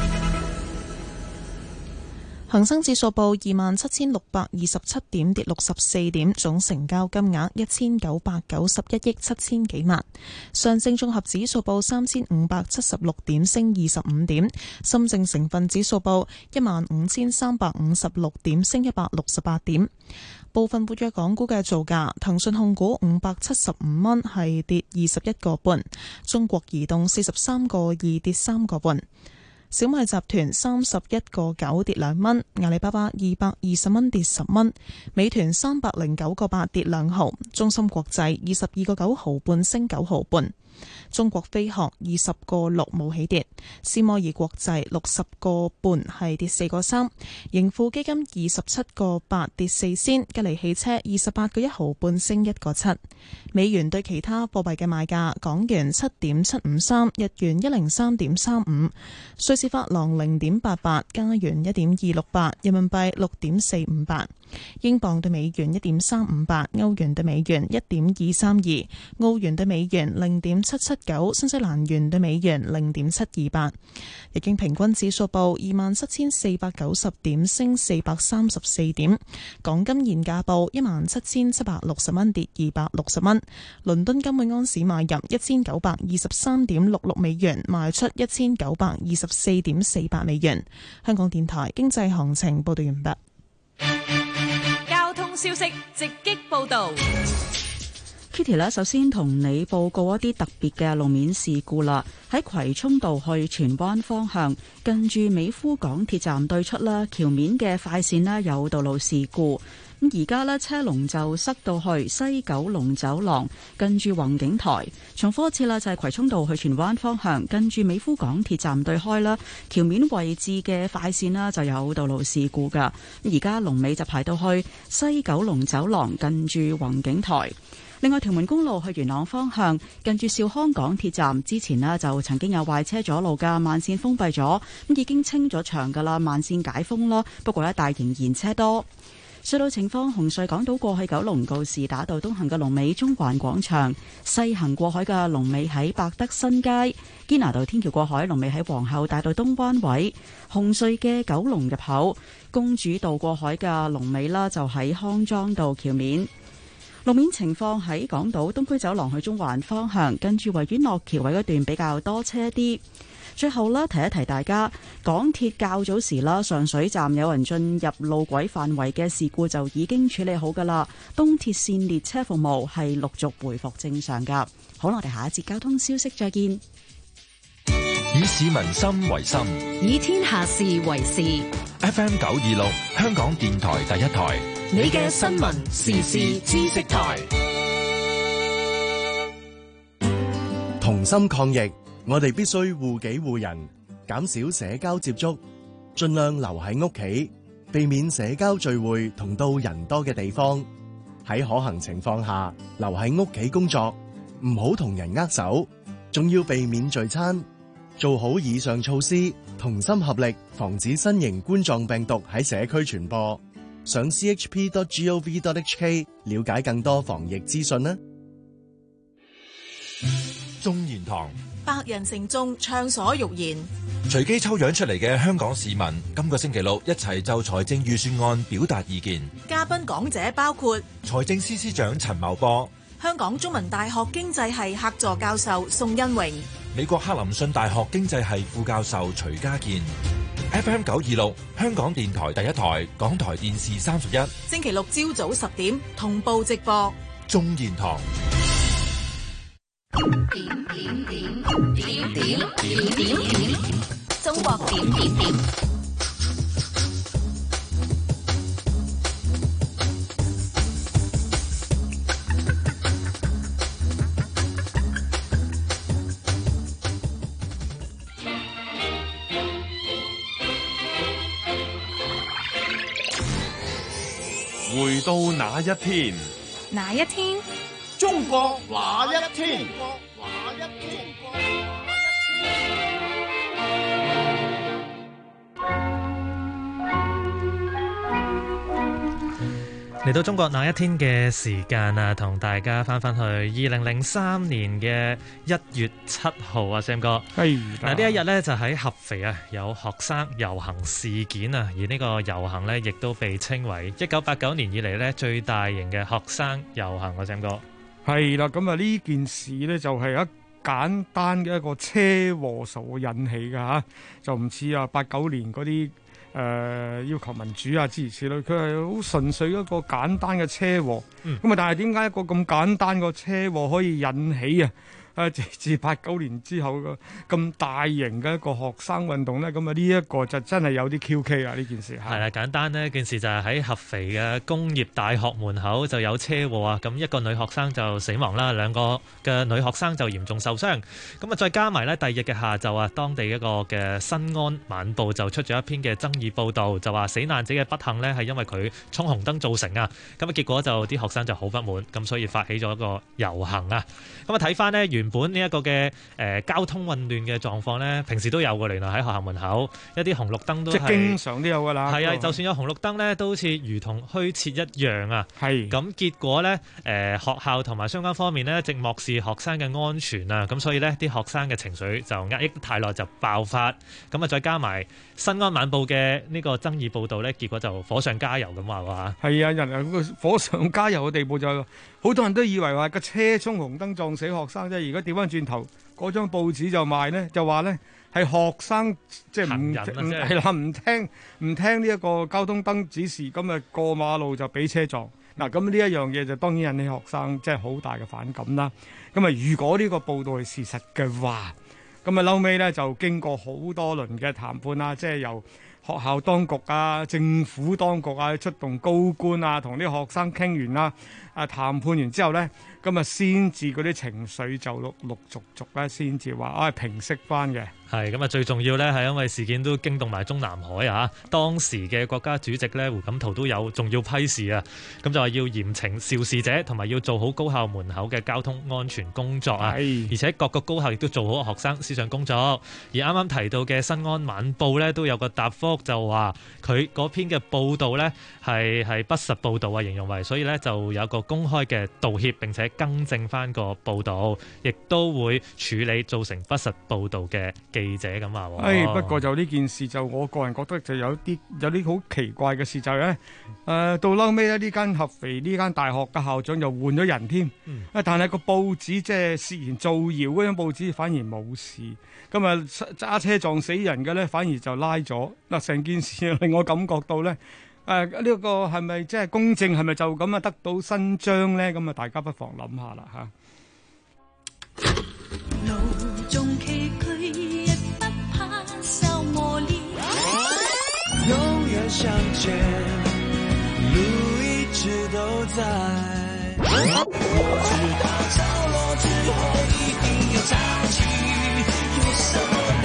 恒生指數報27,627點，跌64點，總成交金額1991億7千幾萬。上證綜合指數報3,576點，升25點。深證成分指數報15,356點，升168點。部分活躍港股嘅造價：騰訊控股575蚊，係跌21個半；中國移動43個2，跌3個半；小米集團31個9，跌2蚊；阿里巴巴220蚊，跌10蚊；美團309個8，跌2毫；中芯國際22個9毫半，升9毫半；中國飛鶴20個6，冇起跌；斯摩爾國際60個半，係跌4個3；盈富基金27個8，跌4仙；吉利汽車28個1毫半，升1個7。美元對其他貨幣嘅賣價：港元7.753，日元103.35，瑞士法郎0.88，加元1.268，人民幣6.458，英鎊對美元1.358，歐元對美元1.232，澳元對美元0.779，新西蘭元對美元0.728。日經平均指數報27,490點，升434點。港金現價報17,760蚊，跌260蚊。倫敦金每盎司買入1923.66美元，賣出1924.48美元。香港電台經濟行情報道完畢。 交通消息直擊報道。 Kitty 呢，首先同你報告一啲特別嘅路面事故啦。喺葵涌道去荃灣方向，近住美孚港鐵站對出啦，橋面嘅快線呢有道路事故。咁而家呢，車龍就塞到去西九龍走廊，近住宏景台。重複一次啦，就係葵涌道去荃灣方向，近住美孚港鐵站對開啦，橋面位置嘅快線啦就有道路事故噶。而家龍尾就排到去西九龍走廊，近住宏景台。另外，屯門公路去元朗方向，近住兆康港鐵站之前呢，就曾經有壞車阻路噶，慢線封閉咗，咁已經清咗場噶啦，慢線解封咯。不過一帶仍然車多。隧道情況：紅隧港島過去九龍告士打道東行嘅龍尾中環廣場，西行過海嘅龍尾喺百德新街；堅拿道天橋過海龍尾喺皇后大道東灣位。紅隧嘅九龍入口公主道過海嘅龍尾啦，就喺康莊道橋面。路面情況喺港島東區走廊去中環方向，跟住維園落橋位嗰段比較多車啲。最後啦，提一提大家，港鐵較早時啦，上水站有人進入路軌範圍嘅事故就已經處理好噶啦。東鐵線列車服務係陸續回復正常噶。好啦，我哋下一節交通消息再見。 以市民心為心， 以天下事為事。 FM 926，香港電台第一台， 你嘅新聞時事知識台。 同心抗疫，我哋必須護己護人，減少社交接觸，盡量留喺屋企，避免社交聚會同到人多嘅地方。喺可行情況下，留喺屋企工作，唔好同人握手，仲要避免聚餐。做好以上措施，同心合力，防止新型冠狀病毒喺社區傳播。上 chp.gov.hk 了解更多防疫資訊啦。 眾言堂， 百人城中暢所欲言。 隨機抽樣出嚟嘅香港市民，今個星期六一齊就財政預算案表達意見。 嘉賓講者包括財政司司長陳茂波、 香港中文大學經濟系客座教授宋恩榮、 美國克林遜大學經濟系副教授徐家健。FM 926，香港電台第一台，港台電視31， 星期六朝早10點同步直播。 眾言堂。 中國點。 回到那一天， 哪一天？ 中國那一天？ 嚟到中國那一天嘅時間啊，同大家翻去2003年嘅1月7號啊 ，Sam 哥。 係嗱，呢一日呢，就喺合肥啊，有學生遊行事件啊，而呢個遊行呢，亦都被稱為1989年以嚟呢最大型嘅學生遊行啊 ，Sam 哥。 係啦，咁啊呢件事呢，就係一簡單嘅一個車禍所引起嘅嚇，就唔似啊89年嗰啲。要求民主啊，諸如此類，佢係好純粹一個簡單嘅車禍。咁啊，但係點解一個咁簡單個車禍可以引起直至89年之後個咁大型嘅一個學生運動呢？咁啊呢一個就真係有啲蹊蹺啊！呢件事係啦，簡單呢件事就係喺合肥嘅工業大學門口就有車禍啊！咁一個女學生就死亡啦，兩個嘅女學生就嚴重受傷。咁啊，再加埋呢，第二日嘅下晝啊，當地一個嘅新安晚報就出咗一篇嘅爭議報導，就話死難者嘅不幸呢係因為佢衝紅燈造成啊！咁啊，結果就啲學生就好不滿，咁所以發起咗一個遊行啊！咁啊，睇翻呢原本呢一個嘅交通混亂嘅狀況呢，平時都有嘅。原來喺學校門口一啲紅綠燈都係經常都有㗎啦。 係啊，就算有紅綠燈呢，都好似如同虛設一樣啊。係咁結果呢，學校同埋相關方面呢，直漠視學生嘅安全啊。咁所以呢，啲學生嘅情緒就壓抑太耐就爆發。咁啊，再加埋新安晚報嘅呢個爭議報導呢，結果就火上加油咁話喎。 係啊，人啊個火上加油嘅地步就好多人都以為話個車衝紅燈撞死學生啫。而家調翻轉頭，嗰張報紙就賣呢，就話呢係學生即係唔聽呢一個交通燈指示，咁啊過馬路就俾車撞。嗱，咁呢一樣嘢就當然引起學生即係好大嘅反感啦。咁啊，如果呢個報道係事實嘅話，咁啊後尾呢就經過好多輪嘅談判啦，即係由學校當局啊、政府當局啊出動高官啊，同啲學生傾完啦，談判完之後呢，咁啊先至嗰啲情緒就陸陸續續咧，先至話平息翻嘅。 係咁啊，最重要呢係因為事件都驚動埋中南海啊！當時嘅國家主席呢，胡錦濤都有重要批示啊，咁就話要嚴懲肇事者，同埋要做好高校門口嘅交通安全工作啊！而且各個高校亦都做好學生思想工作。而啱啱提到嘅新安晚報呢，都有個答覆，就話佢嗰篇嘅報導呢係不實報導啊，形容為，所以呢就有個公開嘅道歉，並且更正翻個報導，亦都會處理造成不實報導嘅記者咁話。 不過就呢件事就我個人覺得就有啲好奇怪嘅事就係咧，到後尾咧呢間合肥呢間大學嘅校長又換咗人添，但係個報紙即係涉嫌造謠嗰張報紙反而冇事，咁啊揸車撞死人嘅咧反而就拉咗。嗱，成件事令我感覺到咧，呢個係咪即係公正，係咪就咁啊得到伸張咧？咁啊大家不妨諗下啦嚇。 永遠相見，路一直都在。我知道着落之後一定有潮起，有什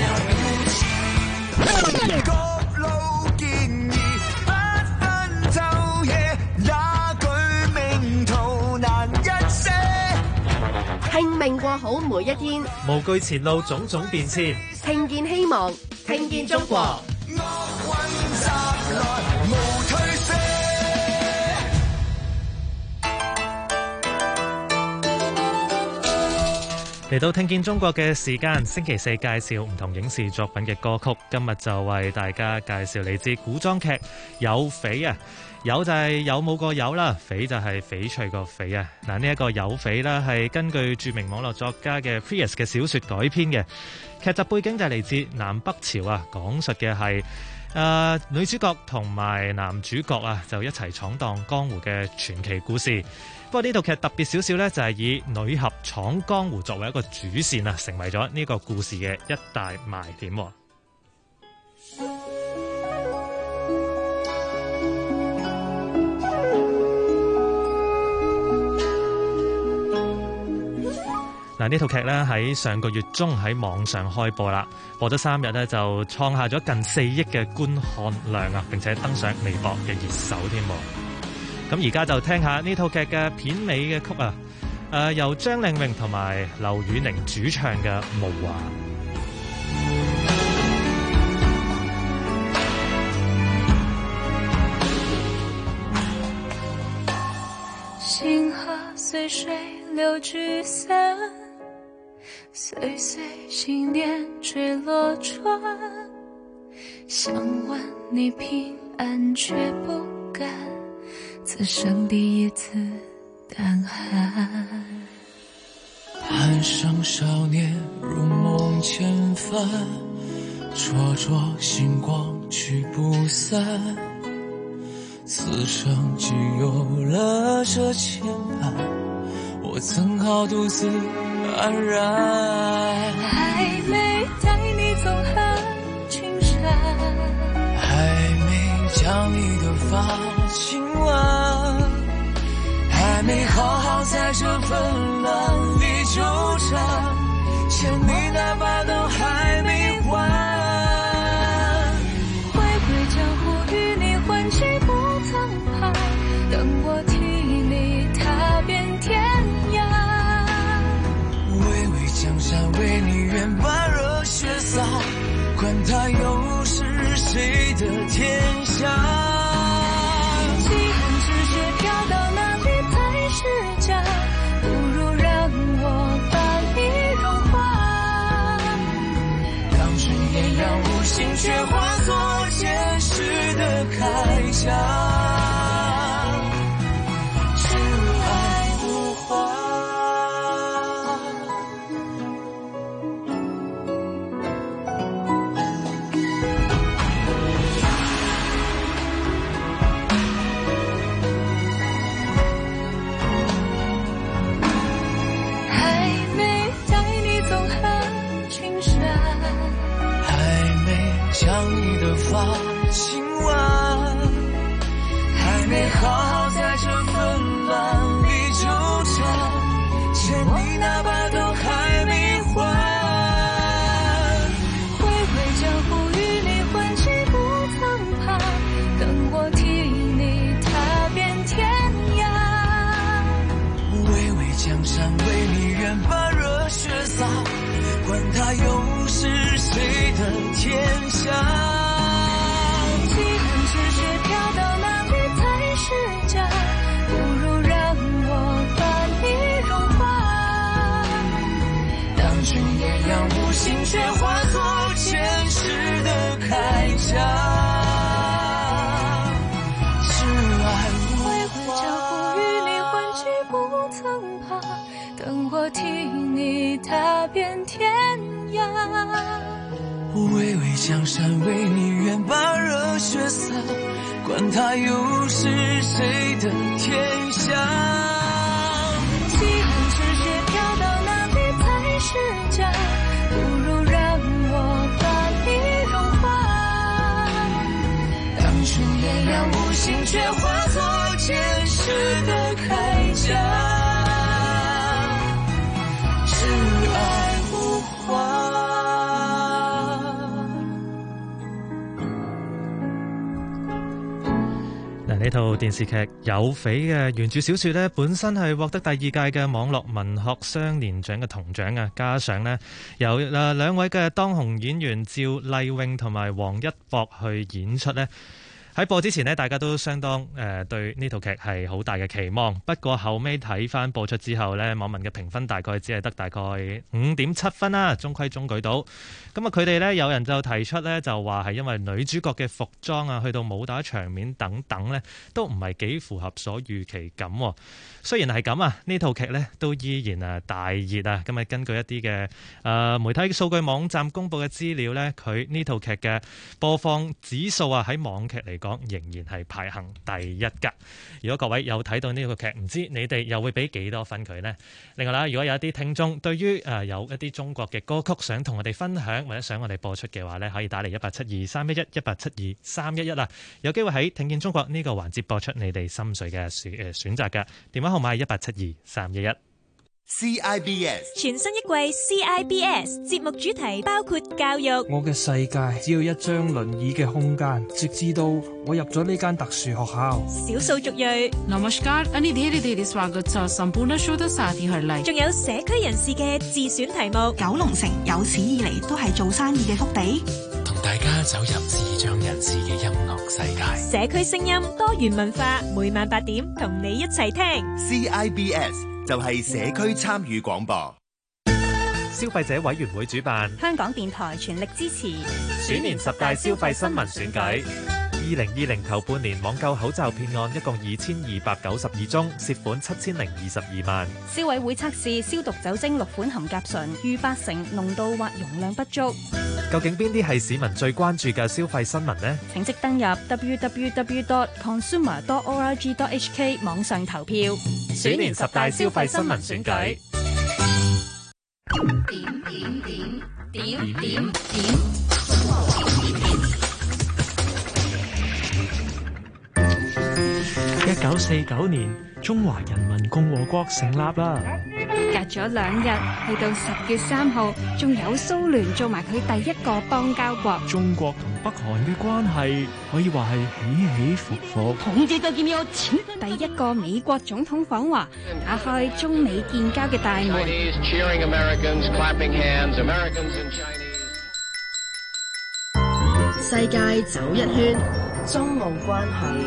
麼了不起？高樓建議不分晝夜，那句名圖難一些。 拼命過好每一天， 無懼前路種種變遷， 聽見希望，聽見中國。 嚟到聽見中國嘅時間，星期四介紹唔同影視作品嘅歌曲。今日就為大家介紹嚟自古裝劇《有匪》啊。有就係有冇個有啦，匪就係翡翠個匪啊。嗱，呢一個有匪啦，係根據著名網絡作家嘅 Prius 嘅小說改編嘅。劇集背景就係嚟自南北朝啊，講述嘅係女主角同埋男主角啊，就一齊闖蕩江湖嘅傳奇故事。不過呢套劇特別少少呢，就係以女俠闖江湖作為一個主線啊，成為咗呢個故事嘅一大賣點。嗱，呢套劇呢喺上個月中喺網上開播啦，播咗3日呢，就創下咗近4億嘅觀看量啊，並且登上微博嘅熱搜添。咁而家就聽下呢套劇嘅片尾嘅曲啊，由張靚穎同埋劉宇寧主唱嘅《無話》。 随水流聚散，岁岁心念坠落船，想问你平安却不敢，此生第一次胆寒。 半生少年如梦千帆，灼灼星光去不散，此生只有了这牵绊，我怎好独自安然。 还没带你走寒青山， 还没将你的发轻挽，还没好好在这纷乱里纠缠，欠你那把都还没还。 回归江湖与你换气不曾怕，等我替你踏遍天涯。 巍巍江山为你愿把热血洒，管他又是谁的天下。 既然只是飘到哪里才是家，不如让我把你融化。 当春艳阳无心，却化作前世的铠甲。挚爱无话。将你的发轻挽，还没好好在这纷乱里纠缠，欠你那把都还没还。 回归江湖与你换气不曾怕，等我替你踏遍天涯。 巍巍江山为你愿把热血洒，管他又是谁的天下。 既然只是飘到哪里才是家，不如让我把你融化。 当春艳阳无心，却化作前世的铠甲。挚爱无话。 江湖与你换气不曾怕，等我替你踏遍天涯。 巍巍江山为你愿把热血洒，管他又是谁的天下。 既然只是飘到哪里才是家，不如让我把你融化。 当春艳阳无心，却化作前世的铠甲。挚爱无话。 呢套電視劇《有匪》嘅原著小說呢，本身係獲得第二屆嘅網絡文學雙年獎嘅銅獎啊，加上呢，由兩位嘅當紅演員趙麗穎同埋王一博去演出呢。喺播之前呢，大家都相當對呢套劇係好大嘅期望。不過後尾睇翻播出之後呢，網民嘅評分大概只係得大概5.7分啦，中規中矩到。咁啊，佢哋呢，有人就提出呢，就話係因為女主角嘅服裝啊，去到武打場面等等呢，都唔係幾符合所預期咁。雖然係咁啊，呢套劇呢都依然大熱啊。咁啊，根據一啲嘅媒體數據網站公佈嘅資料呢，佢呢套劇嘅播放指數啊，喺網劇嚟講仍然係排行第一㗎。如果各位有睇到呢個劇，唔知你哋又會俾幾多分佢呢？另外啦，如果有一啲聽眾對於有一啲中國嘅歌曲想同我哋分享，或者想我哋播出嘅話呢，可以打嚟18723118723111啦。有機會喺聽見中國呢個環節播出你哋心水嘅選擇㗎。電話號碼係18723111。 CIBS 全新一季 CIBS 節目主題包括教育。 我嘅世界只要一張輪椅嘅空間，直至到我入咗呢間特殊學校。 少數族裔。 Namaskar， 仲有社區人士嘅自選題目。 九龍城有史以嚟都係做生意嘅福地。 同大家走入視障人士嘅音樂世界。 社區聲音多元文化，每晚8點同你一齊聽。 CIBS 就係社區參與廣播。 消費者委員會主辦， 香港電台全力支持鼠年10大消費新聞選舉。2020頭半年網購口罩騙案一共2292宗，涉款7022萬。 消委會測試消毒酒精6款含甲醇，逾80%濃度或容量不足。 究竟邊啲係市民最關注嘅消費新聞呢？ 請即登入 www.consumer.org.hk 網上投票。 鼠年10大消費新聞選舉。 點 1949年，中華人民共和國成立啦。 隔咗2日，去到10月3號，仲有蘇聯做埋佢第一個邦交國。 中國同北韓嘅關係可以話係起起伏伏。 第一個美國總統訪華，打開中美建交嘅大門。 世界走一圈，中澳關係。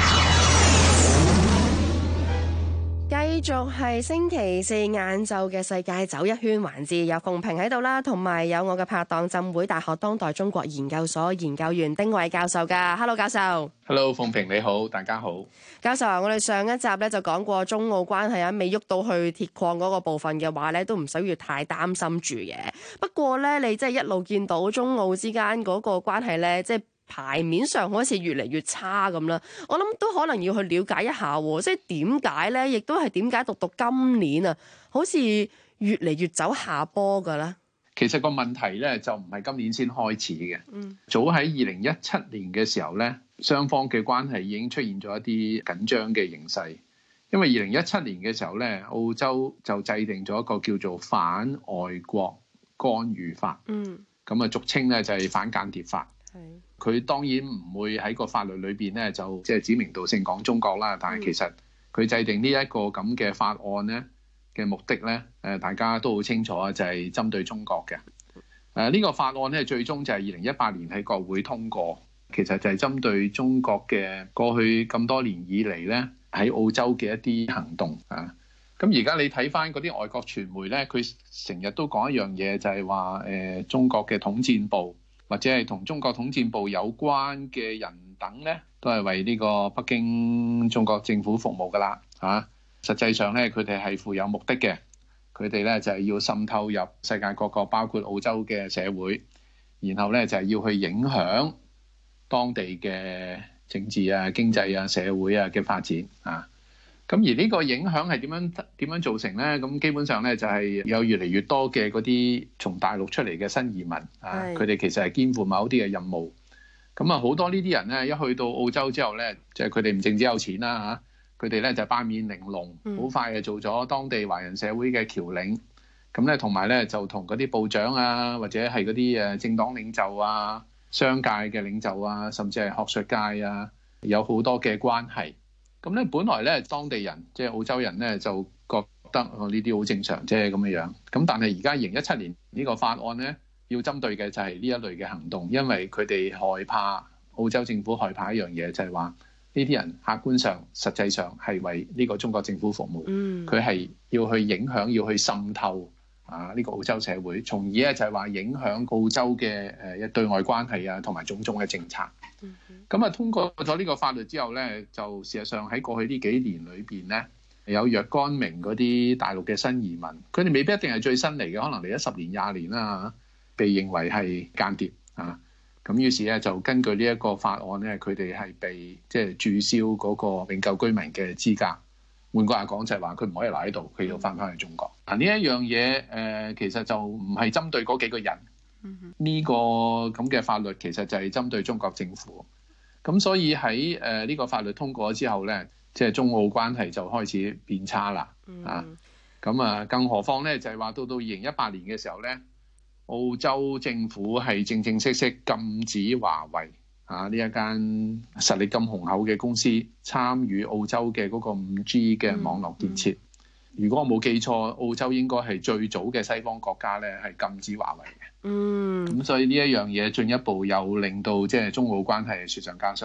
繼續係星期四晏晝嘅世界走一圈環節，有鳳萍喺度啦，同埋有我嘅拍檔浸會大學當代中國研究所研究員丁偉教授噶。Hello， 教授。 Hello， 鳳萍你好，大家好。 教授啊，我哋上一集咧就講過中澳關係啊，未喐到去鐵礦嗰個部分嘅話咧，都唔使要太擔心住嘅。不過咧，你即係一路見到中澳之間嗰個關係咧，即係牌面上好似越嚟越差咁啦，我諗都可能要去了解一下，即係點解咧？亦都係點解讀到今年啊，好似越嚟越走下坡噶啦？ 其實個問題咧就唔係今年先開始嘅，早喺2017年嘅時候咧，雙方嘅關係已經出現咗一啲緊張嘅形勢。因為2017年嘅時候咧，澳洲就制定咗一個叫做反外國干預法，咁啊俗稱咧就係反間諜法。佢當然唔會喺個法律裏邊咧就即係指名道姓講中國啦，但係其實佢制定呢一個咁嘅法案咧嘅目的咧，大家都好清楚啊，就係針對中國嘅。呢個法案咧最終就係2018年喺國會通過，其實就係針對中國嘅過去咁多年以嚟咧喺澳洲嘅一啲行動啊。咁而家你睇翻嗰啲外國傳媒咧，佢成日都講一樣嘢，就係話中國嘅統戰部，或者係同中國統戰部有關嘅人等咧，都係為呢個北京中國政府服務噶啦嚇。實際上咧，佢哋係負有目的嘅，佢哋咧就係要滲透入世界各國，包括澳洲嘅社會，然後咧就係要去影響當地嘅政治啊、經濟啊、社會啊嘅發展啊。咁而呢個影響係點樣造成咧？咁基本上咧就係有越嚟越多嘅嗰啲從大陸出嚟嘅新移民啊，佢哋其實係肩負某啲嘅任務。咁啊好多呢啲人咧一去到澳洲之後咧，就係佢哋唔淨止有錢啦嚇，佢哋咧就八面玲瓏，好快就做咗當地華人社會嘅僑領。咁咧同埋咧就同嗰啲部長啊，或者係嗰啲政黨領袖啊、商界嘅領袖啊，甚至係學術界啊，有好多嘅關係。咁咧，本來咧當地人即係澳洲人咧就覺得呢啲好正常啫咁樣。咁但係而家2017年呢個法案咧，要針對嘅就係呢一類嘅行動，因為佢哋害怕澳洲政府害怕一樣嘢，就係話呢啲人客觀上、實際上係為呢個中國政府服務。佢係要去影響、要去滲透呢個澳洲社會，從而咧就係話影響澳洲嘅對外關係啊，同埋種種嘅政策。咁啊，通過咗呢個法律之後咧，就事實上喺過去呢幾年裏邊咧，有若干名嗰啲大陸嘅新移民，佢哋未必一定係最新嚟嘅，可能嚟咗10年、20年啦，被認為係間諜啊。咁於是咧就根據呢一個法案咧，佢哋係被即係註銷嗰個永久居民嘅資格。換句話講就係話佢唔可以留喺度，佢要翻返去中國。呢一樣嘢其實就唔係針對嗰幾個人。呢個咁嘅法律其實就係針對中國政府。咁所以喺呢個法律通過之後咧，即係中澳關係就開始變差啦。咁啊，更何況咧就係話到2018年嘅時候咧，澳洲政府係正正式式禁止華為呢一間實力咁雄厚嘅公司參與澳洲嘅嗰個5G 嘅網絡建設。如果我冇記錯，澳洲應該係最早嘅西方國家咧係禁止華為嘅。咁所以呢一樣嘢進一步又令到即係中澳關係雪上加霜啦。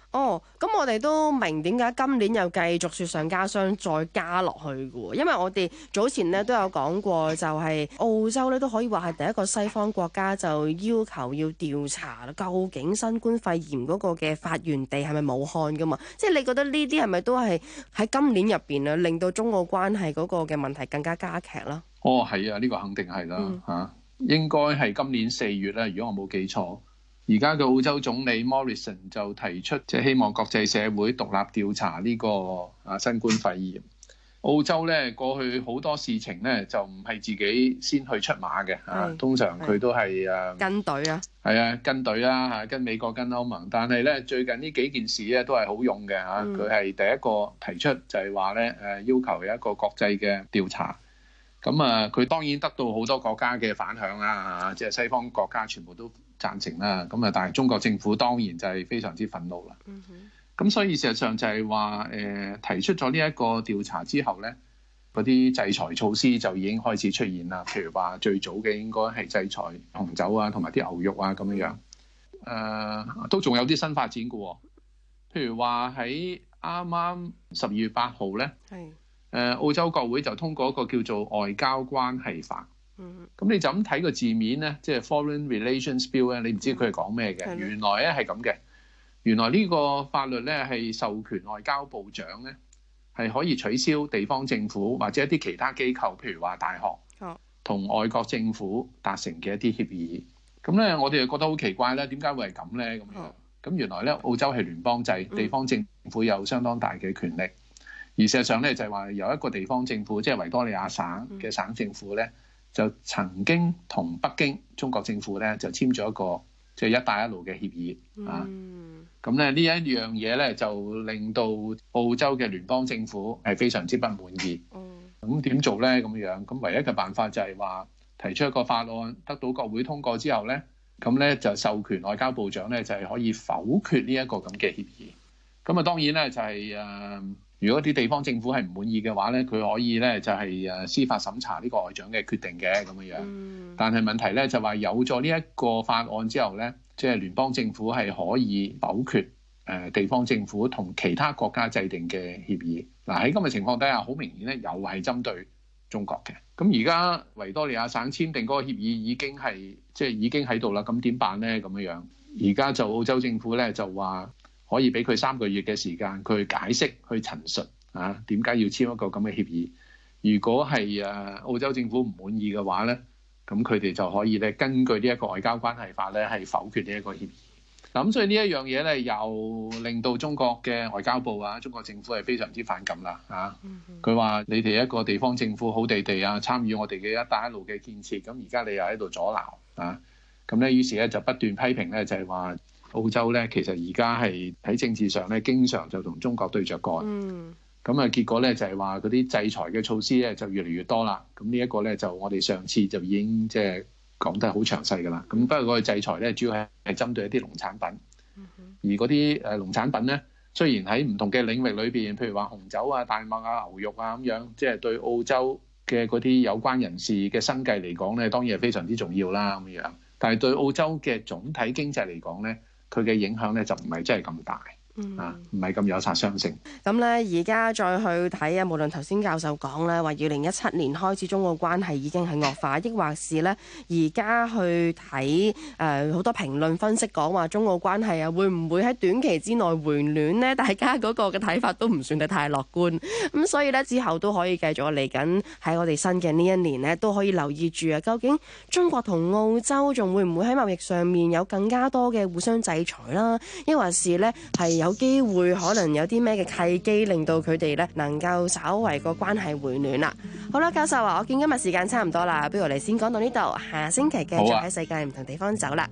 哦，咁我哋都明點解今年又繼續雪上加霜，再加落去嘅喎。因為我哋早前咧都有講過，就係澳洲咧都可以話係第一個西方國家就要求要調查究竟新冠肺炎嗰個嘅發源地係咪武漢㗎嘛？即係你覺得呢啲係咪都係喺今年入邊啊，令到中澳關係嗰個嘅問題更加加劇啦？ 哦，係啊，呢個肯定係啦嚇，應該係今年4月咧，如果我冇記錯。而家嘅澳洲總理 Morrison 就提出，即係希望國際社會獨立調查呢個新冠肺炎。澳洲咧過去好多事情咧就唔係自己先去出馬嘅嚇，通常佢都係跟隊啊， 係啊跟隊啦嚇，跟美國跟歐盟。但係咧最近呢幾件事咧都係好用嘅嚇，佢係第一個提出就係話咧要求有一個國際嘅調查。咁佢當然得到好多國家嘅反響啦，即係西方國家全部都贊成啦。咁但係中國政府當然就係非常之憤怒啦。咁所以事實上就係話提出咗呢一個調查之後咧，嗰啲制裁措施就已經開始出現啦。譬如話最早嘅應該係制裁紅酒啊，同埋啲牛肉啊咁樣。都仲有啲新發展嘅喎。譬如話喺啱啱12月8號咧。澳洲國會就通過一個叫做外交關係法。咁你就咁睇個字面咧，即係 Foreign Relations Bill 咧，你唔知佢係講咩嘅。原來咧係咁嘅。原來呢個法律咧係授權外交部長咧係可以取消地方政府或者一啲其他機構，譬如話大學同外國政府達成嘅一啲協議。咁咧我哋就覺得好奇怪咧，點解會係咁咧？咁原來咧澳洲係聯邦制，地方政府有相當大嘅權力。而事實上咧，就係話有一個地方政府，即係維多利亞省嘅省政府咧，就曾經同北京中國政府咧就簽咗一個即係一帶一路嘅協議啊。咁咧呢一樣嘢咧就令到澳洲嘅聯邦政府係非常之不滿意。咁點做咧？咁樣咁唯一嘅辦法就係話提出一個法案，得到國會通過之後咧，咁咧就授權外交部長咧就係可以否決呢一個咁嘅協議。咁當然咧就係如果啲地方政府係唔滿意嘅話咧，佢可以咧就係司法審查呢個外長嘅決定嘅咁樣。但係問題咧就話有咗呢一個法案之後咧，即係聯邦政府係可以否決地方政府同其他國家制定嘅協議。嗱喺咁嘅情況底下，好明顯咧又係針對中國嘅。咁而家維多利亞省簽訂嗰個協議已經係即係已經喺度啦，咁點辦咧？咁樣而家就澳洲政府咧就話，可以俾佢3個月嘅時間，佢去解釋、去陳述點解要簽一個咁嘅協議。如果係澳洲政府唔滿意嘅話咧，咁佢哋就可以咧根據呢一個外交關係法咧係否決呢一個協議。咁所以呢一樣嘢咧又令到中國嘅外交部中國政府係非常之反感啦佢話你哋一個地方政府好地地參與我哋嘅一帶一路嘅建設，咁而家你又喺度阻撓咁咧，於是咧就不斷批評咧就係話。澳洲咧，其實而家係喺政治上咧，經常就同中國對着幹。咁結果咧就係話嗰啲制裁嘅措施咧就越嚟越多啦。咁呢一個咧就我哋上次就已經即係講得好詳細㗎啦。咁不過嗰個制裁咧主要係針對一啲農產品，而嗰啲農產品咧雖然喺唔同嘅領域裏邊，譬如話紅酒啊、大麥啊、牛肉啊咁樣，即係對澳洲嘅嗰啲有關人士嘅生計嚟講咧，當然係非常之重要啦咁樣。但係對澳洲嘅總體經濟嚟講咧，佢嘅影響咧就唔係真係咁大，唔係咁有殺傷性。 咁咧而家再去睇無論頭先教授講咧話2017年開始中澳關係已經係惡化，抑或是咧而家去睇好多評論分析講話中澳關係會唔會喺短期之內回暖呢？大家嗰個嘅睇法都唔算得太樂觀。咁所以咧之後都可以繼續嚟緊喺我哋新嘅呢一年咧都可以留意住究竟中國同澳洲仲會唔會喺貿易上面有更加多嘅互相制裁啦？抑或是咧係有機會可能有啲咩嘅契機令到佢哋咧能夠稍為個關係回暖啦。好啦，教授我見今日時間差唔多啦，不如我哋先講到呢度，下星期繼續喺世界唔同地方走啦。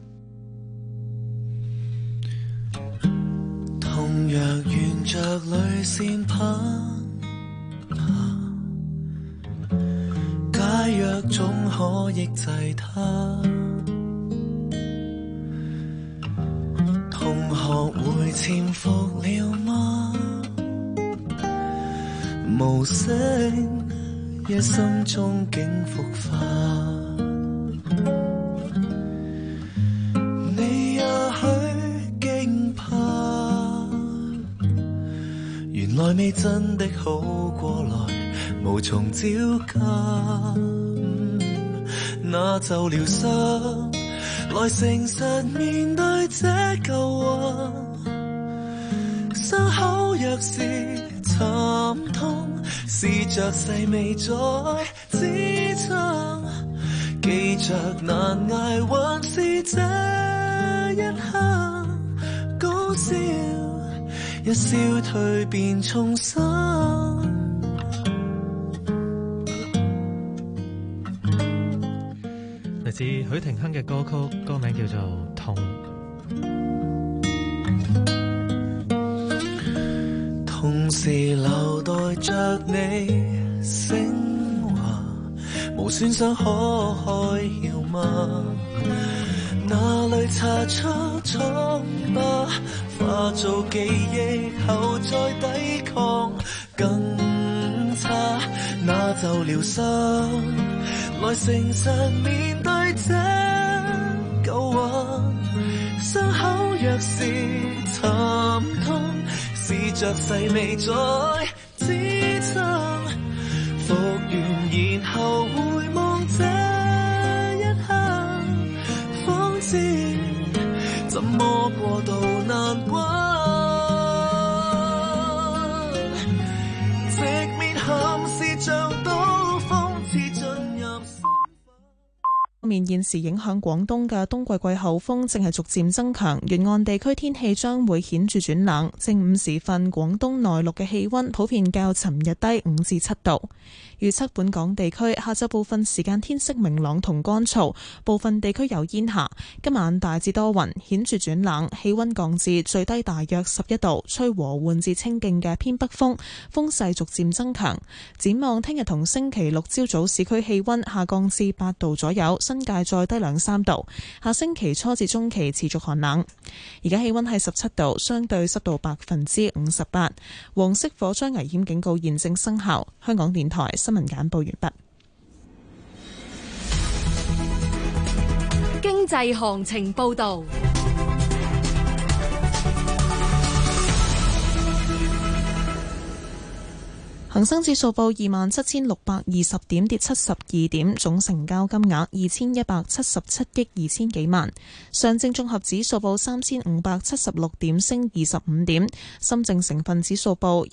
同若沿着淚線攀爬，解藥總可抑制它。同學會潛伏了嗎？無聲一心中竟復化。你也許驚怕你真的好過來，無從招架。那就療傷，來誠實面對這舊患。傷口若是慘痛，試着細微再支撐，記着難捱還是這一刻，講笑一消退便重生。 嚟自許廷鏗嘅歌曲，歌名叫做《痛》。 同時留待着你升華，無損傷可開竅嗎？哪裏擦出瘡疤，化做記憶後再抵抗更差。那就療傷，來誠實面對這舊患。傷口若是慘痛，試着細微再支撐，復原然後回望這一刻，方知怎麼過渡難關。直面含是像刀鋒刺進入。 面現時影響廣東嘅冬季季候風正係逐漸增強，沿岸地區天氣將會顯著轉冷。正午時分，廣東內陸嘅氣溫普遍較尋日低5至7度。預測本港地區下晝部分時間天色明朗同乾燥，部分地區有煙霞。今晚大致多雲，顯著轉冷，氣溫降至最低大約11度，吹和緩至清勁嘅偏北風，風勢逐漸增強。展望聽日同星期六朝早市區氣溫下降至8度左右，新界再低2-3度。下星期初至中期持續寒冷。而家氣溫係17度，相對濕度58%。黃色火災危險警告現正生效。香港電台新聞簡報完畢。 經濟行情報道。 恒生指數報27,620點，跌72點，總成交金額2177億2000幾萬。上證綜合指數報3576點，升25點。深證成分指數報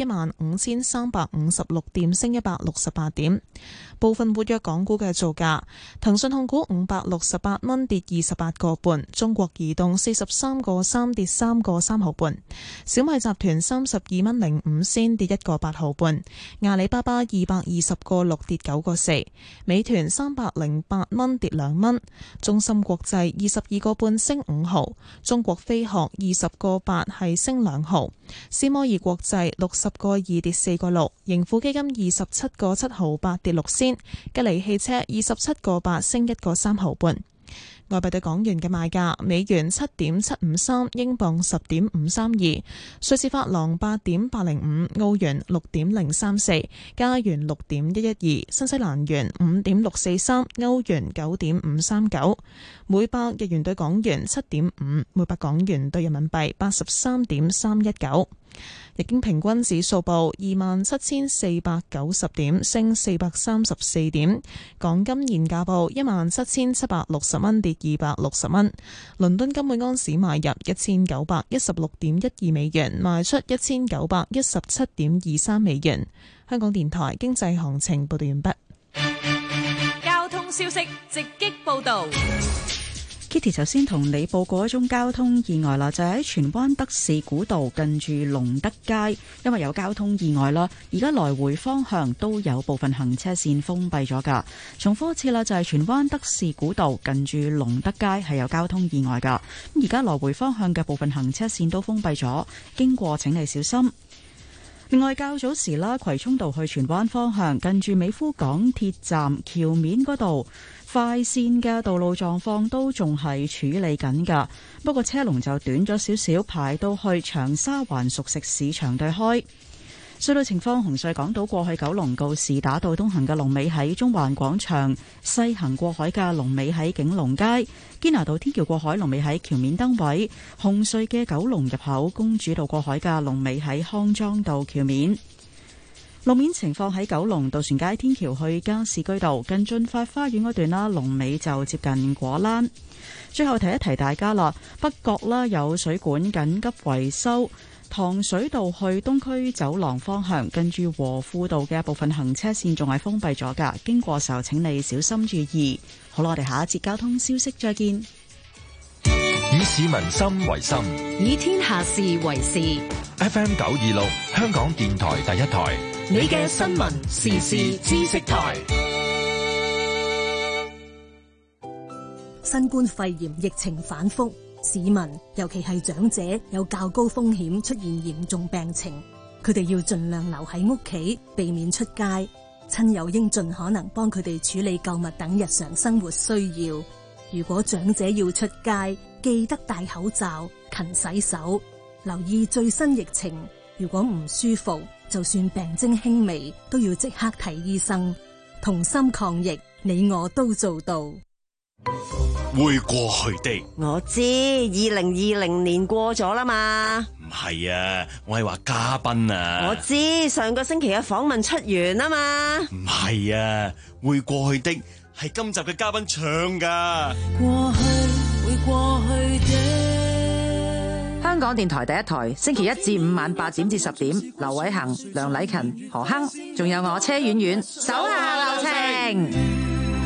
15356點，升168點。部分活躍港股嘅造價：騰訊控股568蚊，跌28個半；中國移動43個3，跌3個3毫半；小米集團32蚊05仙，跌1個8毫半；阿里巴巴220個6，跌9個4；美團308蚊，跌2蚊；中芯國際22個半，升5毫；中國飛鶴20個8，係升2毫；斯摩爾國際60個2，跌4個6；盈富基金27個7毫8，跌6仙；吉利汽車27個8，升1個3毫半。外幣對港元嘅賣價：美元7.753，英鎊10.532，瑞士法郎8.805，澳元6.034，加元6.112，新西蘭元5.643，歐元9.539，每百日元對港元7.5，每百港元對人民幣83.319。日經平均指數報27,490點，升434點。港金現價報17,760蚊，跌260蚊。倫敦金每盎司買入1916.12美元，賣出1917.23美元。香港電台經濟行情報道完畢。 交通消息直擊報道。 Kitty 首先同你報告一宗交通意外啦，就喺荃灣德士古道近住龍德街，因為有交通意外啦，而家來回方向都有部分行車線封閉咗噶。重複一次啦，就係荃灣德士古道近住龍德街係有交通意外噶，而家來回方向嘅部分行車線都封閉咗，經過請你小心。另外，較早時啦，葵涌道去荃灣方向近住美孚港鐵站橋面嗰度快線嘅道路狀況都仲係處理緊㗎，不過車龍就短咗少少，排到去長沙灣熟食市場對開。隧道情況：紅隧港島過去九龍告士打道東行嘅龍尾喺中環廣場，西行過海嘅龍尾喺景隆街；堅拿道天橋過海龍尾喺橋面燈位；紅隧嘅九龍入口公主道過海嘅龍尾喺康莊道橋面。 路面情況喺九龍渡船街天橋去加士居道近駿發花園嗰段啦，龍尾就接近果欄。最後提一提大家啦，北角啦有水管緊急維修，糖水道去東區走廊方向近住和富道嘅部分行車線仲係封閉咗㗎，經過時候請你小心注意。好啦，我哋下一節交通消息再見。 以市民心為心， 以天下事為事。 FM 926，香港電台第一台， 你嘅新聞時事知識台。 新冠肺炎疫情反覆，市民尤其係長者有較高風險出現嚴重病情，佢哋要盡量留喺屋企，避免出街。親友應盡可能幫佢哋處理購物等日常生活需要。如果長者要出街，記得戴口罩、勤洗手，留意最新疫情。如果唔舒服，就算病徵輕微，都要即刻睇醫生。同心抗疫，你我都做到。 會過去的， 我知2020年過咗啦嘛。 唔係啊，我係話嘉賓啊。 我知上個星期嘅訪問出完啊嘛。 唔係啊，會過去的係今集嘅嘉賓唱噶。 過去會過去的。 香港電台第一台，星期一至五晚8點至10點，劉偉恒、梁禮勤、何亨，仲有我車婉婉，手下留情。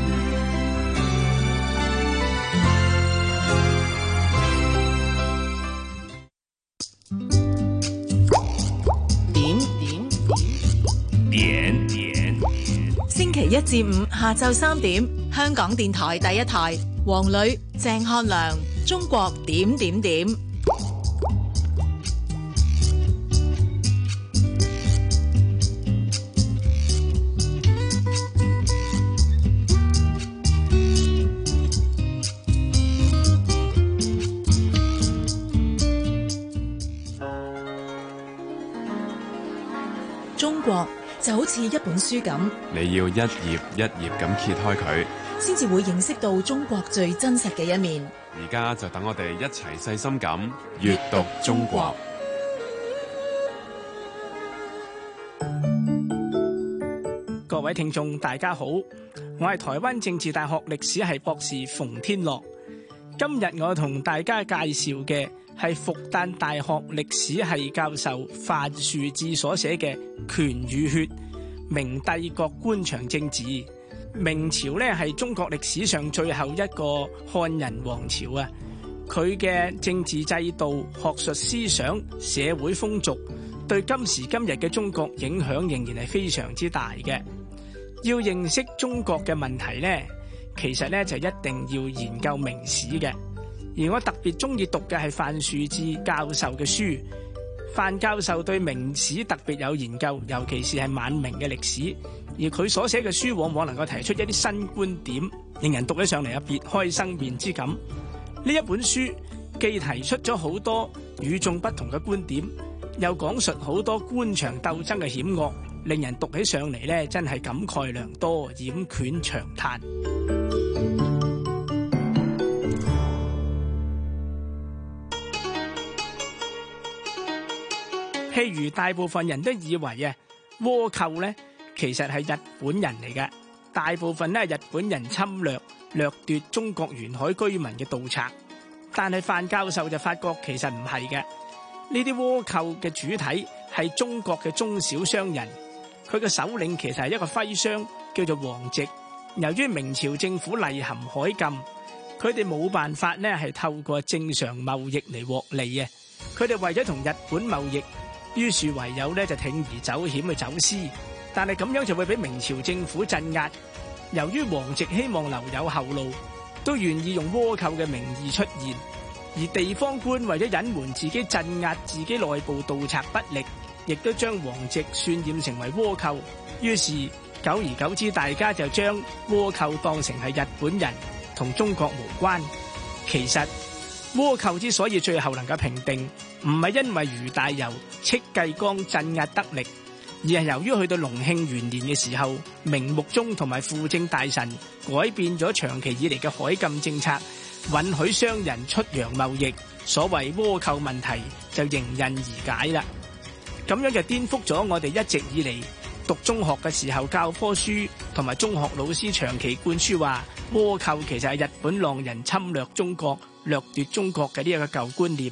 星期一至五下晝3點，香港電台第一台，黃磊、鄭漢良，中國點點點。中國就好似一本書咁， 你要一頁一頁咁揭開佢， 先至會認識到中國最真實嘅一面。 而家就等我哋一齊細心咁閱讀中國。 各位聽眾大家好，我係台灣政治大學歷史系博士馮天樂。今日我同大家介紹嘅係復旦大學歷史系教授范樹智所寫嘅《權與血：明帝國官場政治》。明朝呢係中國歷史上最後一個漢人王朝啊！佢嘅政治制度、學術思想、社會風俗，對今時今日嘅中國影響仍然係非常之大嘅。要認識中國嘅問題呢，其實呢就一定要研究明史嘅。而我特別中意讀嘅係范樹智教授嘅書。范教授對明史特別有研究，尤其是係晚明嘅歷史。而佢所寫嘅書往往能夠提出一啲新觀點，令人讀起上嚟有別開生面之感。呢一本書既提出咗好多與眾不同嘅觀點，又講述好多官場鬥爭嘅險惡，令人讀起上嚟呢真係感慨良多，掩卷長嘆。譬如大部分人都以為啊，倭寇呢其實係日本人嚟嘅，大部分呢係日本人侵略掠奪中國沿海居民嘅盜賊。但係范教授就發覺其實唔係嘅，呢啲倭寇嘅主體係中國嘅中小商人，佢嘅首領其實係一個徽商叫做王直。由於明朝政府厲行海禁，佢哋冇辦法呢係透過正常貿易嚟獲利啊！佢哋為咗同日本貿易，於是唯有呢就鋌而走險去走私，但係咁樣就會俾明朝政府鎮壓。由於王直希望留有後路，都願意用倭寇嘅名義出現，而地方官為咗隱瞞自己鎮壓自己內部盜賊不力，亦都將王直渲染成為倭寇。於是久而久之，大家就將倭寇當成係日本人，同中國無關。其實倭寇之所以最後能夠平定，唔係因為俞大猷、戚繼光鎮壓得力，而係由於去到隆慶元年嘅時候，明穆宗同埋輔政大臣改變咗長期以嚟嘅海禁政策，允許商人出洋貿易，所謂倭寇問題就迎刃而解啦。咁樣就顛覆咗我哋一直以嚟讀中學嘅時候，教科書同埋中學老師長期灌輸話倭寇其實係日本浪人侵略中國、掠奪中國嘅呢一個舊觀念。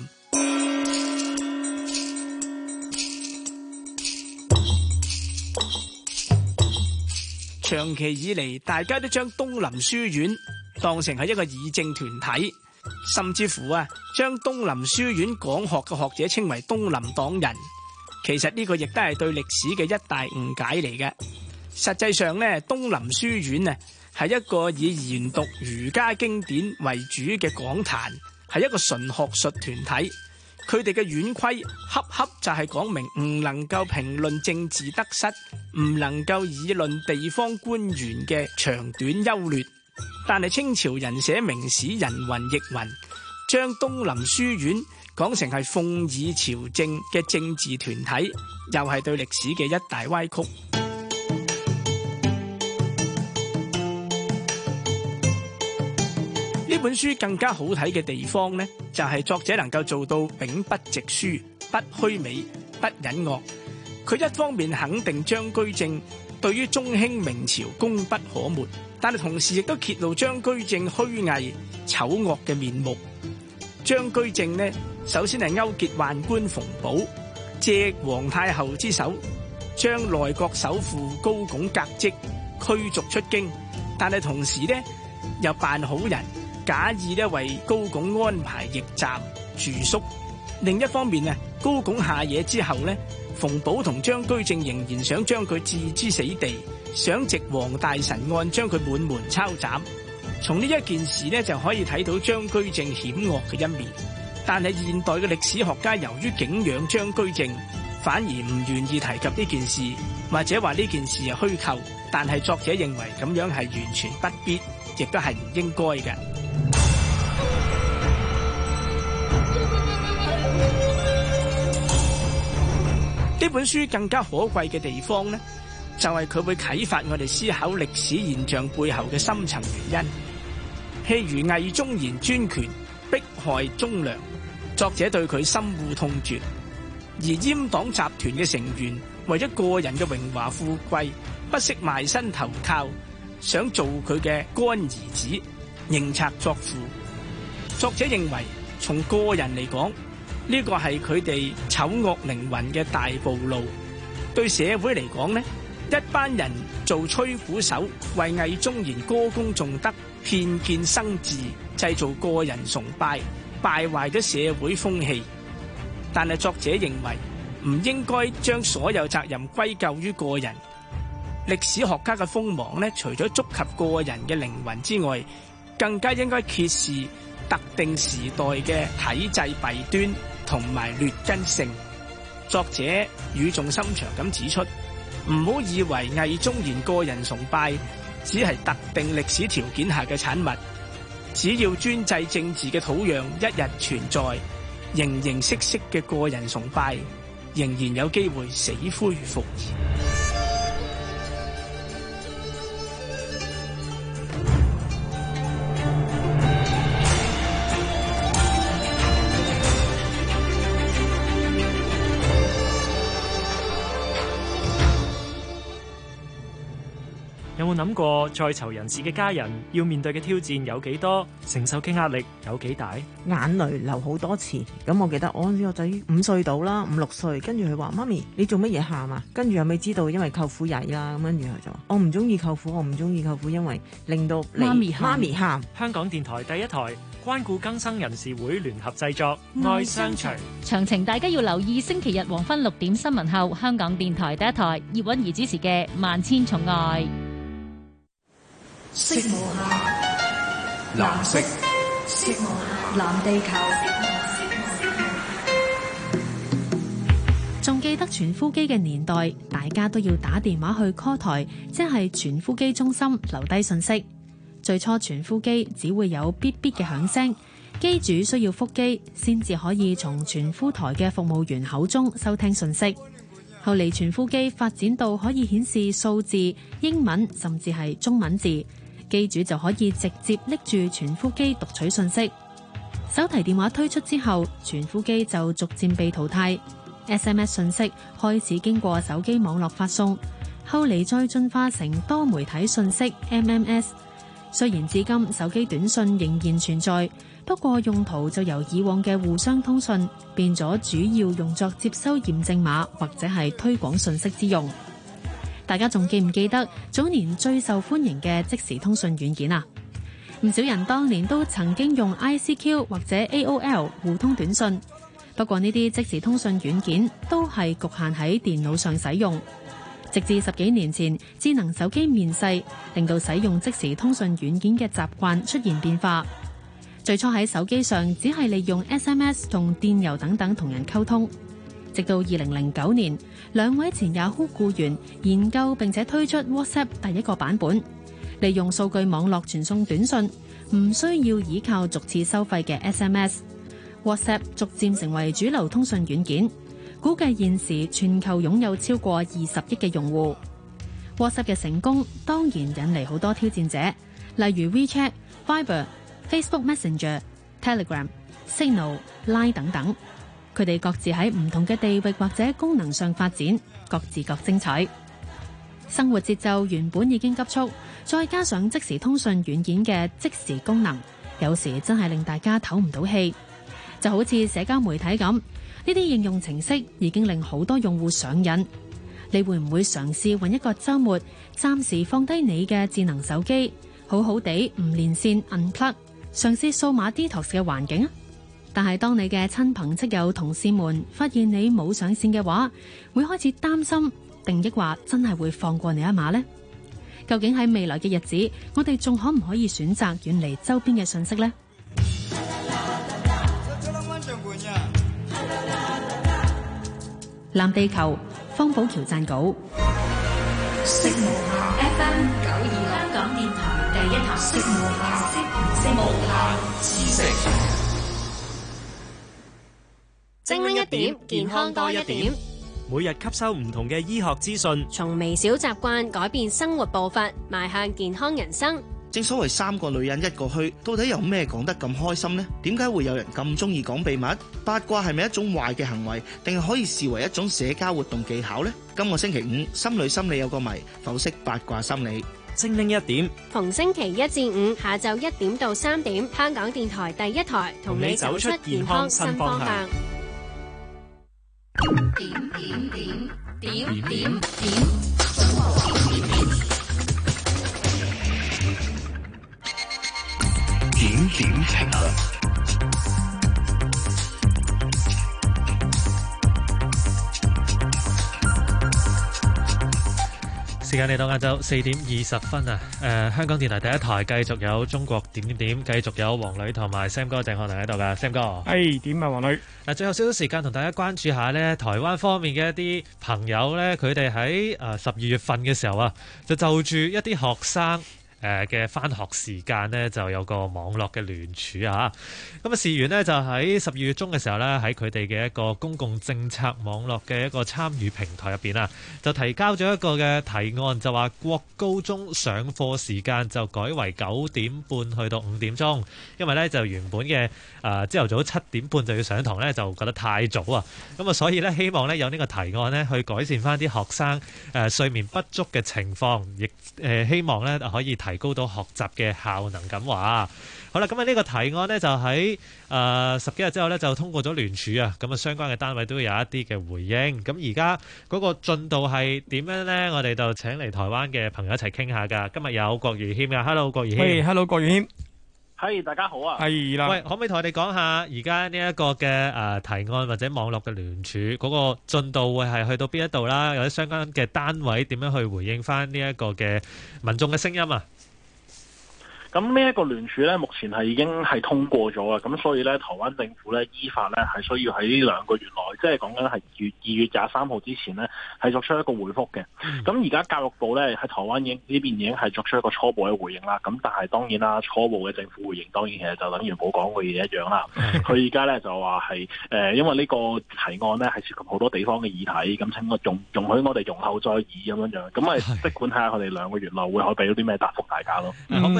長期以嚟，大家都將東林書院當成係一個議政團體，甚至乎將東林書院講學嘅學者稱為東林黨人。其實呢個亦都係對歷史嘅一大誤解嚟嘅。實際上呢，東林書院係一個以研讀儒家經典為主嘅講壇，係一個純學術團體。佢哋嘅院規恰恰就係講明唔能夠評論政治得失，唔能夠議論地方官員嘅長短優劣。但係清朝人寫明史人云亦云，將東林書院講成係奉議朝政嘅政治團體，又係對歷史嘅一大歪曲。呢本書更加好睇嘅地方呢，就係作者能夠做到秉筆直書，不虛美，不隱惡。佢一方面肯定張居正對於中興明朝功不可沒，但係同時亦都揭露張居正虛偽醜惡嘅面目。張居正呢，首先係勾結宦官馮保，借皇太后之手，將內閣首輔高拱革職，驅逐出京。但係同時呢，又扮好人，假意呢為高拱安排驛站住宿。另一方面高拱下野之後呢，馮保同張居正仍然想將佢置之死地，想藉黃大臣案將佢滿門抄斬。從呢一件事呢，就可以睇到張居正險惡嘅一面。但係現代嘅歷史學家由於敬仰張居正，反而唔願意提及呢件事，或者話呢件事係虛構。但係作者認為咁樣係完全不必，亦都係唔應該嘅。呢本書更加可貴嘅地方呢，就係佢會啟發我哋思考歷史現象背後嘅深層原因。譬如魏忠賢專權迫害忠良，作者對佢深惡痛絕；而閹黨集團嘅成員為咗個人嘅榮華富貴，不惜賣身投靠，想做佢嘅乾兒子，認賊作父。作者認為，從個人嚟講，呢個係佢哋醜惡靈魂嘅大暴露。對社會嚟講呢，一班人做吹鼓手，為魏忠賢歌功頌德，偏見生智，製造個人崇拜，敗壞咗社會風氣。但係作者認為唔應該將所有責任歸咎於個人。歷史學家嘅鋒芒呢，除咗觸及個人嘅靈魂之外，更加應該揭示特定時代嘅體制弊端同埋劣根性。作者語重心長咁指出，唔好以為魏忠賢個人崇拜只係特定歷史條件下嘅產物，只要專制政治嘅土壤一日存在，形形色色嘅個人崇拜仍然有機會死灰復燃。 有冇諗過在囚人士嘅家人要面對嘅挑戰有幾多，承受嘅壓力有幾大？ 眼淚流好多次，咁我記得我個仔5歲到啦，5、6歲，跟住佢話：媽咪，你做乜嘢喊啊？跟住又未知道，因為舅父曳啦，咁跟住佢就話：我唔中意舅父，我唔中意舅父，因為令到媽咪喊。 香港電台第一台關顧更生人士會聯合製作《愛相隨》。 詳情大家要留意星期日黃昏6點新聞後，香港電台第一台葉韻儀主持嘅《萬千寵愛》。 色無限，藍色，色無限，藍地球。 仲記得傳呼機嘅年代，大家都要打電話去 call 台，即係傳呼機中心留低信息。最初傳呼機只會有嗶嗶嘅響聲，機主需要覆機先至可以從傳呼台嘅服務員口中收聽信息。後嚟傳呼機發展到可以顯示數字、英文甚至係中文字，機主就可以直接拎住傳呼機讀取信息。手提電話推出之後，傳呼機就逐漸被淘汰。SMS 信息開始經過手機網絡發送， 後嚟再進化成多媒體信息 MMS。雖然至今手機短信仍然存在，不過用途就由以往嘅互相通訊變咗主要用作接收驗證碼或者係推廣信息之用。大家仲記唔記得早年最受歡迎嘅即時通訊軟件啊？唔少人當年都曾經用 ICQ 或者 AOL 互通短信，不過呢啲即時通訊軟件都係局限喺電腦上使用。直至10幾年前，智能手機面世，令到使用即時通訊軟件嘅習慣出現變化。最初喺手機上只係利用 SMS 同電郵等等同人溝通，直到2009年，兩位前 Yahoo 僱員研究並且推出 WhatsApp 第一個版本，利用數據網絡傳送短信，唔需要依靠逐次收費嘅 SMS。WhatsApp 逐漸成為主流通訊軟件。估計現時全球擁有超過20億嘅用戶。WhatsApp 嘅成功當然引嚟好多挑戰者，例如 WeChat、Viber、Facebook Messenger、Telegram、Signal、Line 等等。佢哋各自喺唔同嘅地域或者功能上發展，各自各精彩。生活節奏原本已經急促，再加上即時通訊軟件嘅即時功能，有時真係令大家唞唔到氣。就好似社交媒體咁，呢啲應用程式已經令好多用戶上癮。你會唔會嘗試揾一個週末，暫時放低你嘅智能手機，好好地唔連線 unplug， 嘗試數碼 detox 嘅環境啊？但係當你嘅親朋戚友同事們發現你冇上線嘅話，會開始擔心，定抑或真係會放過你一馬呢？究竟喺未來嘅日子，我哋仲可唔可以選擇遠離周邊嘅信息呢？藍地球，方寶橋撰稿。 色無限 FM 926香港電台第一台，色無限知識， 精靈一點，健康多一點。 每日吸收唔同嘅醫學資訊， 從微小習慣改變生活步伐，邁向健康人生。 正所謂三個女人一個墟，到底有咩講得咁開心呢？點解會有人咁中意講秘密？八卦係咪一種壞嘅行為，定係可以視為一種社交活動技巧呢？今個星期五，心理心理有個謎，剖析八卦心理。 精靈一點， 逢星期1至5下晝1點到3點，香港電台第一台同你走出健康新方向。點評論。 時間嚟到晏晝4點20分啊！香港電台第一台繼續有中國點點點，繼續有黃女同埋 Sam 哥鄭漢良喺度噶。Sam 哥， 係點啊？黃女嗱，最後少少時間同大家關注下呢台灣方面嘅一啲朋友呢，佢哋喺12月份嘅時候啊，就住一啲學生嘅返學時間呢，就有個網絡嘅聯署啊！咁啊，事緣呢，就喺12月中嘅時候呢，喺佢哋嘅一個公共政策網絡嘅一個參與平台入邊啊，就提交咗一個嘅提案，就話國高中上課時間就改為9點半去到5點鐘，因為呢，就原本嘅朝頭早7點半就要上堂呢，就覺得太早啊！咁啊，所以呢，希望呢，有呢個提案呢，去改善翻啲學生睡眠不足嘅情況，亦希望呢，可以提高到學習嘅效能咁話。好啦，咁啊呢個提案呢，就喺10幾日之後呢，就通過咗聯署啊，咁啊相關嘅單位都有一啲嘅回應。咁而家嗰個進度係點樣呢？我哋就請嚟台灣嘅朋友一齊傾下㗎。今日有郭豫謙㗎，Hello 郭豫謙。 喂，Hello 郭豫謙。 係，大家好啊。 係啦。 喂，可唔可以同我哋講下而家呢一個嘅提案或者網絡嘅聯署嗰個進度會係去到邊一度啦？或者相關嘅單位點樣去回應翻呢一個嘅民眾嘅聲音啊？ 咁呢一個聯署咧，目前係已經係通過咗啊！咁所以咧，台灣政府咧依法咧係需要喺呢2個月內，即係講緊係2月23號之前咧，係作出一個回覆嘅。咁而家教育部咧喺台灣呢邊已經係作出一個初步嘅回應啦。咁但係當然啦，初步嘅政府回應當然其實就等於冇講過嘢一樣啦。佢而家咧就話係因為呢個提案咧係涉及好多地方嘅議題，咁請容許我哋容後再議咁樣樣。咁即管睇下佢哋2個月內會可以俾到啲咩答覆大家咯。 可唔可以首先同你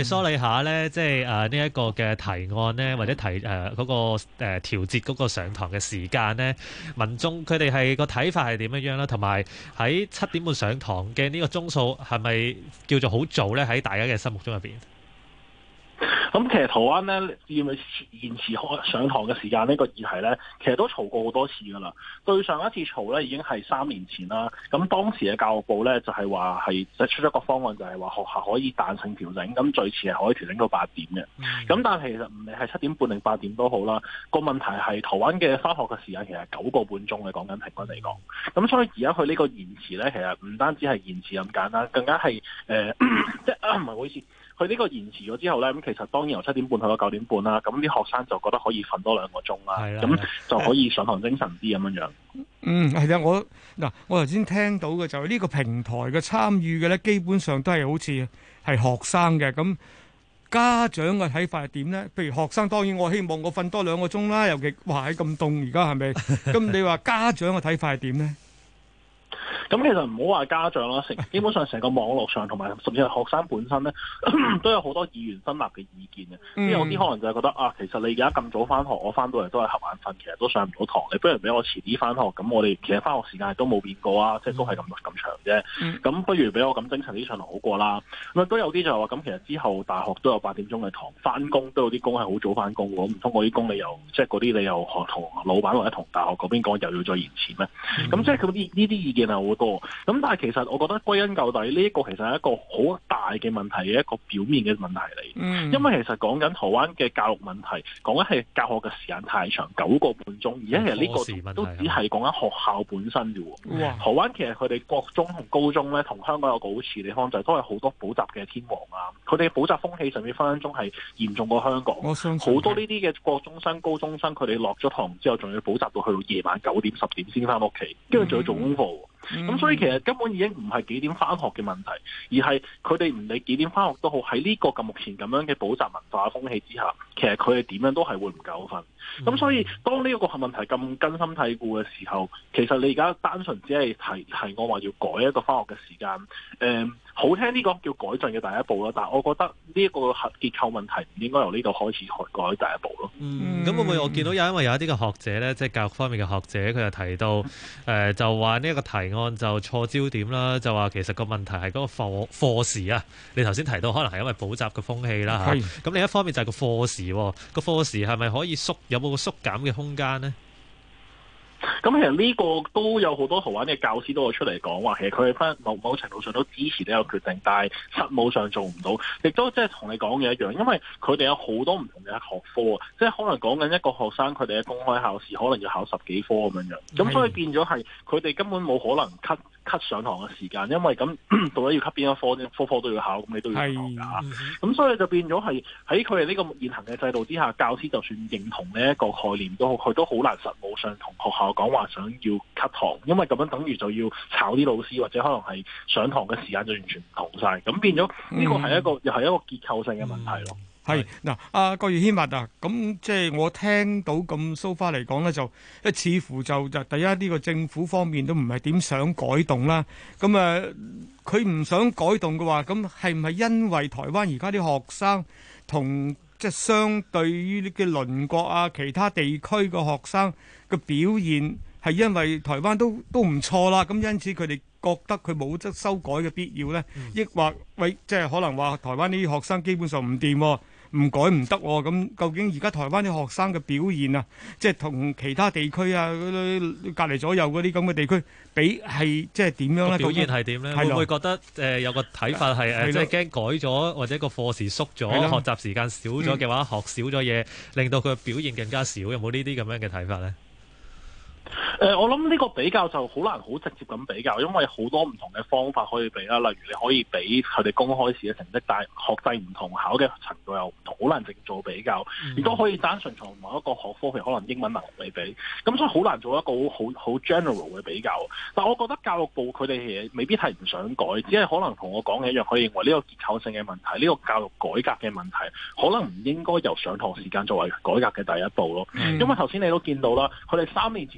梳理下咧，即係呢一個嘅提案咧，或者嗰個調節嗰個上堂嘅時間咧，民眾佢哋係個睇法係點樣樣啦？同埋喺7點半上堂嘅呢個鐘數係咪叫做好早咧？喺大家嘅心目中入邊？ 咁其實台灣咧要唔要延遲上堂嘅時間呢個議題咧，其實都嘈過好多次㗎啦。對上一次嘈咧已經係3年前啦。咁當時嘅教育部咧就係話係出咗個方案，就係話學校可以彈性調整，咁最遲係可以調整到8點嘅。咁但係其實唔理係7點半定8點都好啦。個問題係台灣嘅返學嘅時間其實係9個半鐘嘅，講緊平均嚟講。咁所以而家佢呢個延遲咧，其實唔單止係延遲咁簡單，更加係即係唔係好意思。佢呢個延遲咗之後咧，咁其實當然由7點半去到9點半啦，咁啲學生就覺得可以瞓多2個鐘啦，咁就可以上堂精神啲咁樣。 係啊，我頭先聽到嘅就係呢個平台嘅參與嘅咧，基本上都係好似係學生嘅。咁家長嘅睇法係點咧？譬如學生當然我希望我瞓多2個鐘啦，尤其話喺咁凍而家係咪？咁你話家長嘅睇法係點咧？ 咁其實唔好話家長啦，基本上成個網絡上同埋甚至係學生本身咧，都有好多議員分立嘅意見嘅。即係有啲可能就係覺得其實你而家咁早翻學，我翻到嚟都係瞌眼瞓，其實都上唔到堂。你不如俾我遲啲翻學，咁我哋其實翻學時間都冇變過啊，即係都係咁長啫。咁不如俾我咁精神啲上堂好過啦。咁都有啲就係話咁，其實之後大學都有8點鐘嘅堂，翻工都有啲工係好早翻工喎。唔通我啲工你又即係嗰啲你又同老闆或者同大學嗰邊講又要再延遲咩？咁即係佢呢啲意見係好多。咁但係其實我覺得歸根究底呢一個其實係一個好大嘅問題嘅一個表面嘅問題嚟。因為其實講緊台灣嘅教育問題，講緊係教學嘅時間太長9個半鐘，而家其實呢個都只係講緊學校本身啫喎。台灣其實佢哋國中同高中咧，同香港有個好似地方就係都係好多補習嘅天王啊，佢哋補習風氣甚至分分鐘係嚴重過香港。好多呢啲嘅國中生、高中生，佢哋落咗堂之後，仲要補習到去到夜晚9點、10點先翻屋企，跟住仲要做功課。咁所以其實根本已經唔係幾點翻學嘅問題，而係佢哋唔理幾點翻學都好，喺呢個目前咁樣嘅補習文化風氣之下，其實佢哋點樣都係會唔夠瞓。咁所以當呢一個問題咁根深蒂固嘅時候，其實你而家單純只係提我話要改一個翻學嘅時間，好聽呢個叫改進嘅第一步咯。但係我覺得呢一個結構問題唔應該由呢度開始改第一步咯。 咁會唔會我見到因為有一啲嘅學者咧，即係教育方面嘅學者，佢就提到就話呢一個提案就錯焦點啦，就話其實個問題係嗰個課時啊。你頭先提到可能係因為補習嘅風氣啦嚇，咁另一方面就係個課時，個課時係咪可以有冇個縮減嘅空間呢？ 咁其實呢個都有好多台灣嘅教師都會出嚟講話，其實佢哋某程度上都支持呢個決定，但係實務上做唔到，亦都即係同你講嘅一樣，因為佢哋有好多唔同嘅學科啊，即係可能講緊一個學生佢哋嘅公開考試可能要考10幾科咁樣，咁所以變咗係佢哋根本冇可能cut上堂嘅時間，因為咁到底要cut邊一科啫，科都要考，咁你都要考㗎。咁所以就變咗係喺佢哋呢個現行嘅制度之下，教師就算認同呢一個概念都好，佢都好難實務上同學校講話想要 cut 堂，因為咁樣等於就要炒啲老師，或者可能係上堂嘅時間就完全唔同晒，咁變咗呢個係又係一個結構性嘅問題咯。 係嗱，阿郭豫謙啊，咁即係我聽到咁so far嚟講咧，就似乎就第一呢個政府方面都唔係點想改動啦。咁佢唔想改動嘅話，咁係唔係因為台灣而家啲學生同即係相對於呢嘅鄰國啊其他地區嘅學生嘅表現係因為台灣都唔錯啦，咁因此佢哋覺得佢冇得修改嘅必要咧，抑或即係可能話台灣呢啲學生基本上唔掂。唔改唔得喎，咁究竟而家台灣啲學生嘅表現啊，即係同其他地區啊，隔離左右嗰啲咁嘅地區比係即係點樣咧？表現係點咧？會唔會覺得有個睇法係即係驚改咗或者個課時縮咗，學習時間少咗嘅話，學少咗嘢，令到佢嘅表現更加少？有冇呢啲咁樣嘅睇法咧？ 我諗呢個比較就好難好直接咁比較，因為好多唔同嘅方法可以比啦。例如你可以比佢哋公開試嘅成績，但係學制唔同，考嘅程度又唔同，好難直接做比較。亦都可以單純從某一個學科，譬如可能英文能力嚟比，咁所以好難做一個好 general 嘅比較。但我覺得教育部佢哋其實未必係唔想改，只係可能同我講嘅一樣，佢認為呢個結構性嘅問題，呢個教育改革嘅問題，可能唔應該由上堂時間作為改革嘅第一步咯。因為頭先你都見到啦，佢哋3年前嘈嘅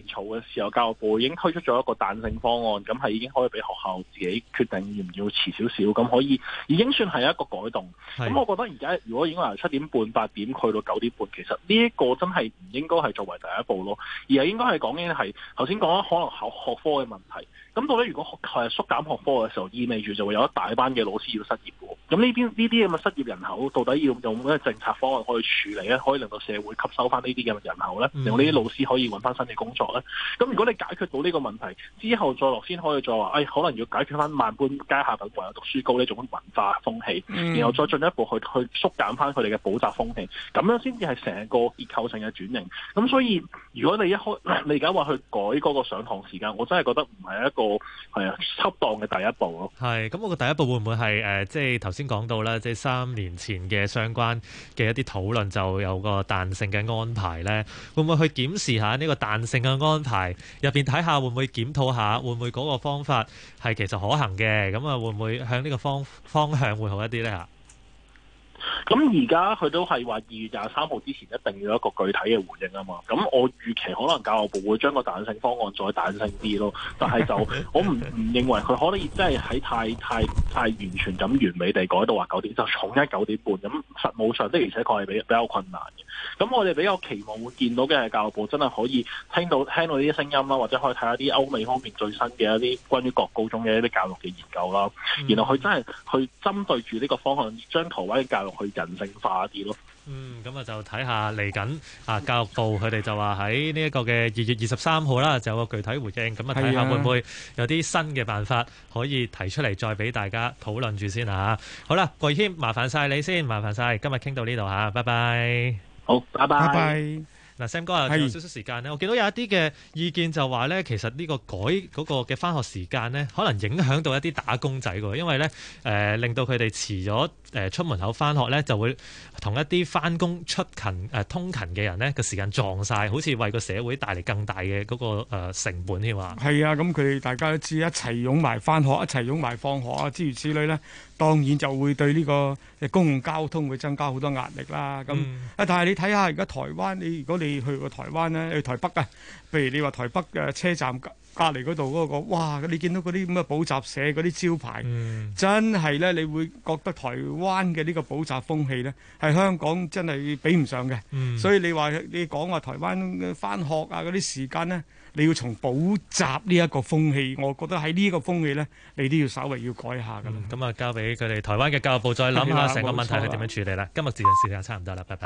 時候教育部已經推出咗一個彈性方案，咁係已經可以俾學校自己決定要唔要遲少少，咁可以已經算係一個改動。咁我覺得而家如果已經由7點半、8點去到9點半，其實呢一個真係唔應該係作為第一步咯，而係應該係講緊係頭先講可能學科嘅問題。咁到底如果係縮減學科嘅時候，意味住就會有一大班嘅老師要失業喎。咁呢啲咁嘅失業人口，到底要用咩政策方案可以處理咧？可以令到社會吸收翻呢啲嘅人口咧，令到呢啲老師可以揾翻新嘅工作咧？咁如果你解決到呢個問題之後，再落先可以再話，可能要解決翻萬般皆下品唯有讀書高呢種文化風氣，然後再進一步去縮減翻佢哋嘅補習風氣，咁樣先至係成個結構性嘅轉型。咁所以如果你而家話去改嗰個上堂時間，我真係覺得唔係一個恰當嘅第一步咯。 係咁，我個第一步會唔會係即係頭先講到啦，即係3年前嘅相關嘅一啲討論就有個彈性嘅安排咧？會唔會去檢視下呢個彈性嘅安排入邊睇下會唔會檢討下，會唔會嗰個方法係其實可行嘅？咁啊，會唔會向呢個方向會好一啲咧？嚇？ 咁而家佢都係話2月23號之前一定要有一個具體嘅回應啊嘛，咁我預期可能教育部會將個彈性方案再彈性啲咯，但係就我唔認為佢可以真係喺太完全咁完美地改到話9點就統一9點半，咁實務上的而且確係比較困難嘅。咁我哋比較期望會見到嘅係教育部真係可以聽到呢啲聲音啦，或者可以睇下啲歐美方面最新嘅一啲關於各高中嘅一啲教育嘅研究啦，然後佢真係去針對住呢個方向，將台灣嘅教育去人性化一啲咯。 咁啊就睇下嚟緊教育部佢哋就話喺呢一個嘅2月23號啦，就有個具體回應，咁啊睇下會唔會有啲新嘅辦法可以提出嚟，再俾大家討論住先嚇。好啦，郭豫謙，麻煩晒你先，麻煩晒，今日傾到呢度嚇，拜拜。 好，拜拜。 拜拜。 嗱 ，Sam 哥啊，仲有少少時間咧，我見到有一啲嘅意見就話咧，其實呢個改嗰個嘅返學時間咧，可能影響到一啲打工仔喎，因為咧令到佢哋遲咗出門口返學咧，就會同一啲返工出勤通勤嘅人咧個時間撞晒，好似為個社會帶嚟更大嘅嗰個成本添啊。係啊，咁佢哋大家都知一齊擁埋返學，一齊擁埋放學啊，諸如此類咧，當然就會對呢個公共交通會增加好多壓力啦。咁但係你睇下而家台灣，如果你去過台灣咧，去台北啊，譬如你話台北嘅車站隔離嗰度嗰個，哇！你見到嗰啲咁嘅補習社嗰啲招牌，真係咧，你會覺得台灣嘅呢個補習風氣咧，係香港真係比唔上嘅。所以你講話台灣返學啊嗰啲時間咧，你要從補習呢一個風氣，我覺得喺呢個風氣咧，你都要稍微要改下㗎啦。咁啊，交俾佢哋台灣嘅教育部再諗下成個問題係點樣處理啦。今日節目時間差唔多啦，拜拜。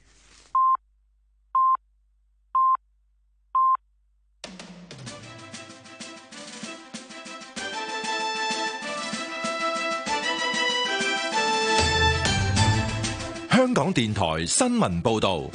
香港電台新聞報導，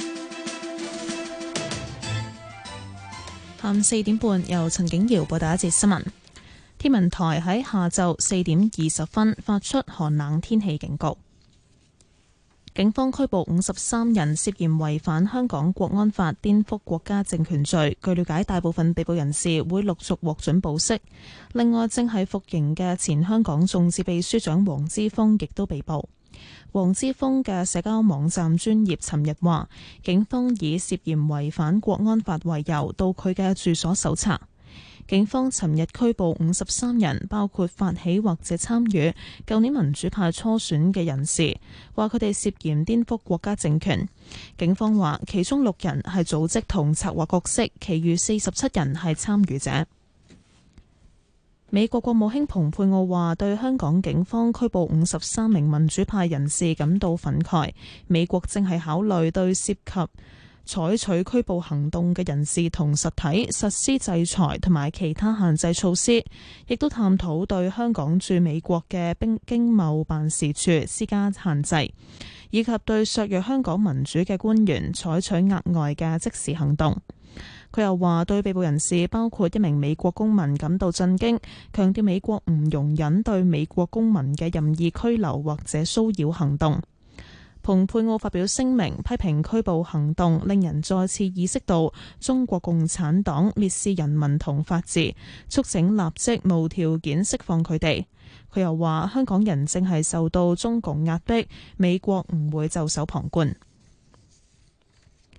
下午4點半由陳景瑤報道一節新聞。天文台喺下晝4點20分發出寒冷天氣警告。警方拘捕53人，涉嫌違反香港國安法顛覆國家政權罪。據了解，大部分被捕人士會陸續獲准保釋。另外，正係服刑嘅前香港眾志秘書長黃之鋒亦都被捕。黃之鋒嘅社交網站專頁尋日話，警方以涉嫌違反國安法為由到佢嘅住所搜查。警方尋日拘捕53人，包括發起或者參與舊年民主派初選嘅人士，話佢哋涉嫌顛覆國家政權。警方話，其中6人係組織同策劃角色，其餘47人係參與者。美國國務卿蓬佩奧話對香港警方拘捕53名民主派人士感到憤慨，美國正係考慮對涉及採取拘捕行動嘅人士同實體實施制裁同埋其他限制措施，亦都探討對香港駐美國嘅經貿辦事處施加限制，以及對削弱香港民主嘅官員採取額外嘅即時行動。佢又話對被捕人士包括一名美國公民感到震驚，強調美國唔容忍對美國公民嘅任意拘留或者騷擾行動。蓬佩奧發表聲明，批評拘捕行動令人再次意識到中國共產黨蔑視人民同法治，促請立即無條件釋放佢哋。佢又話香港人正係受到中共壓迫，美國唔會袖手旁觀。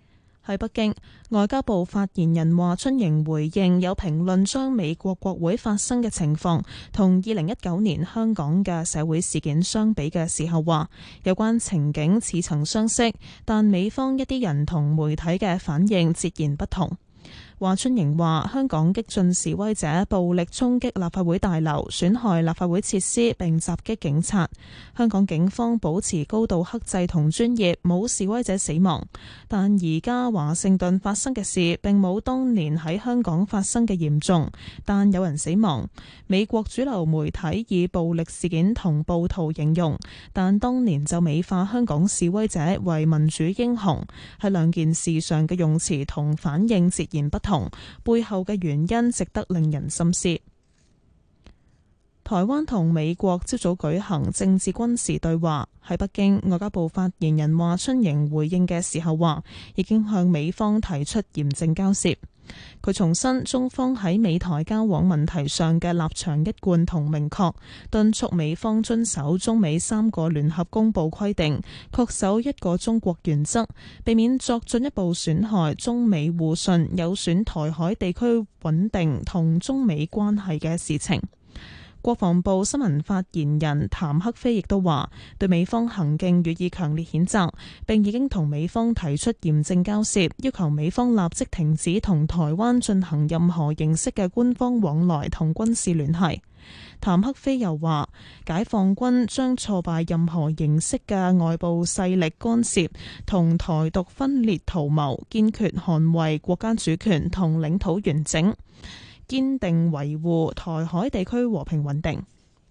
喺北京，外交部發言人華春瑩回應有評論將美國國會發生嘅情況同2019年香港嘅社會事件相比嘅時候話，有關情景似曾相識，但美方一啲人同媒體嘅反應截然不同。華春瑩話：香港激進示威者暴力衝擊立法會大樓，損害立法會設施並襲擊警察。香港警方保持高度克制同專業，冇示威者死亡。但而家華盛頓發生嘅事並冇當年喺香港發生嘅嚴重，但有人死亡。美國主流媒體以暴力事件同暴徒形容，但當年就美化香港示威者為民主英雄。喺兩件事上嘅用詞同反應截然不同，背後嘅原因值得令人深思。台灣同美國朝早舉行政治軍事對話，喺北京，外交部發言人華春瑩回應嘅時候話，已經向美方提出嚴正交涉。佢重申中方喺美台交往問題上嘅立場一貫同明確，敦促美方遵守中美3個聯合公報規定，恪守一個中國原則，避免作進一步損害中美互信、有損台海地區穩定同中美關係嘅事情。國防部新聞發言人譚克非亦都話，對美方行徑予以強烈譴責，並已經同美方提出嚴正交涉，要求美方立即停止同台灣進行任何形式嘅官方往來同軍事聯繫。譚克非又話，解放軍將挫敗任何形式嘅外部勢力干涉同台獨分裂圖謀，堅決捍衛國家主權同領土完整，堅定維護台海地區和平穩定。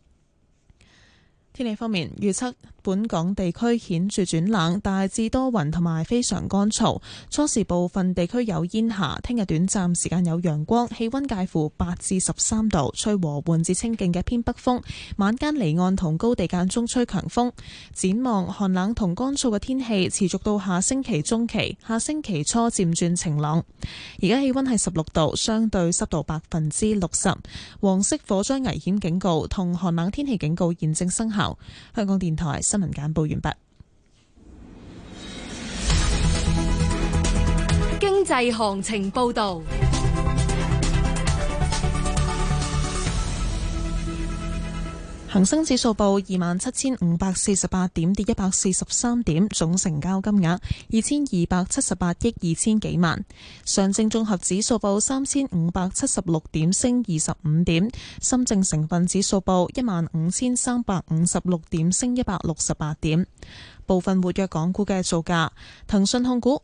天氣方面，預測本港地區顯著轉冷，大致多雲同埋非常乾燥，初時部分地區有煙霞。聽日短暫時間有陽光，氣溫介乎8至13度，吹和緩至清勁嘅偏北風。晚間離岸同高地間中吹強風。展望寒冷同乾燥嘅天氣持續到下星期中期，下星期初漸轉晴朗。而家氣溫係16度，相對濕度60%。黃色火災危險警告同寒冷天氣警告現正生效。香港電台新聞簡報完畢。 經濟行情報道。 恒生指數報27,548點，跌143點，總成交金額2278億2000幾萬。上證綜合指數報3576點，升25點。深證成分指數報15356點，升168點。部分活躍港股嘅造價，騰訊控股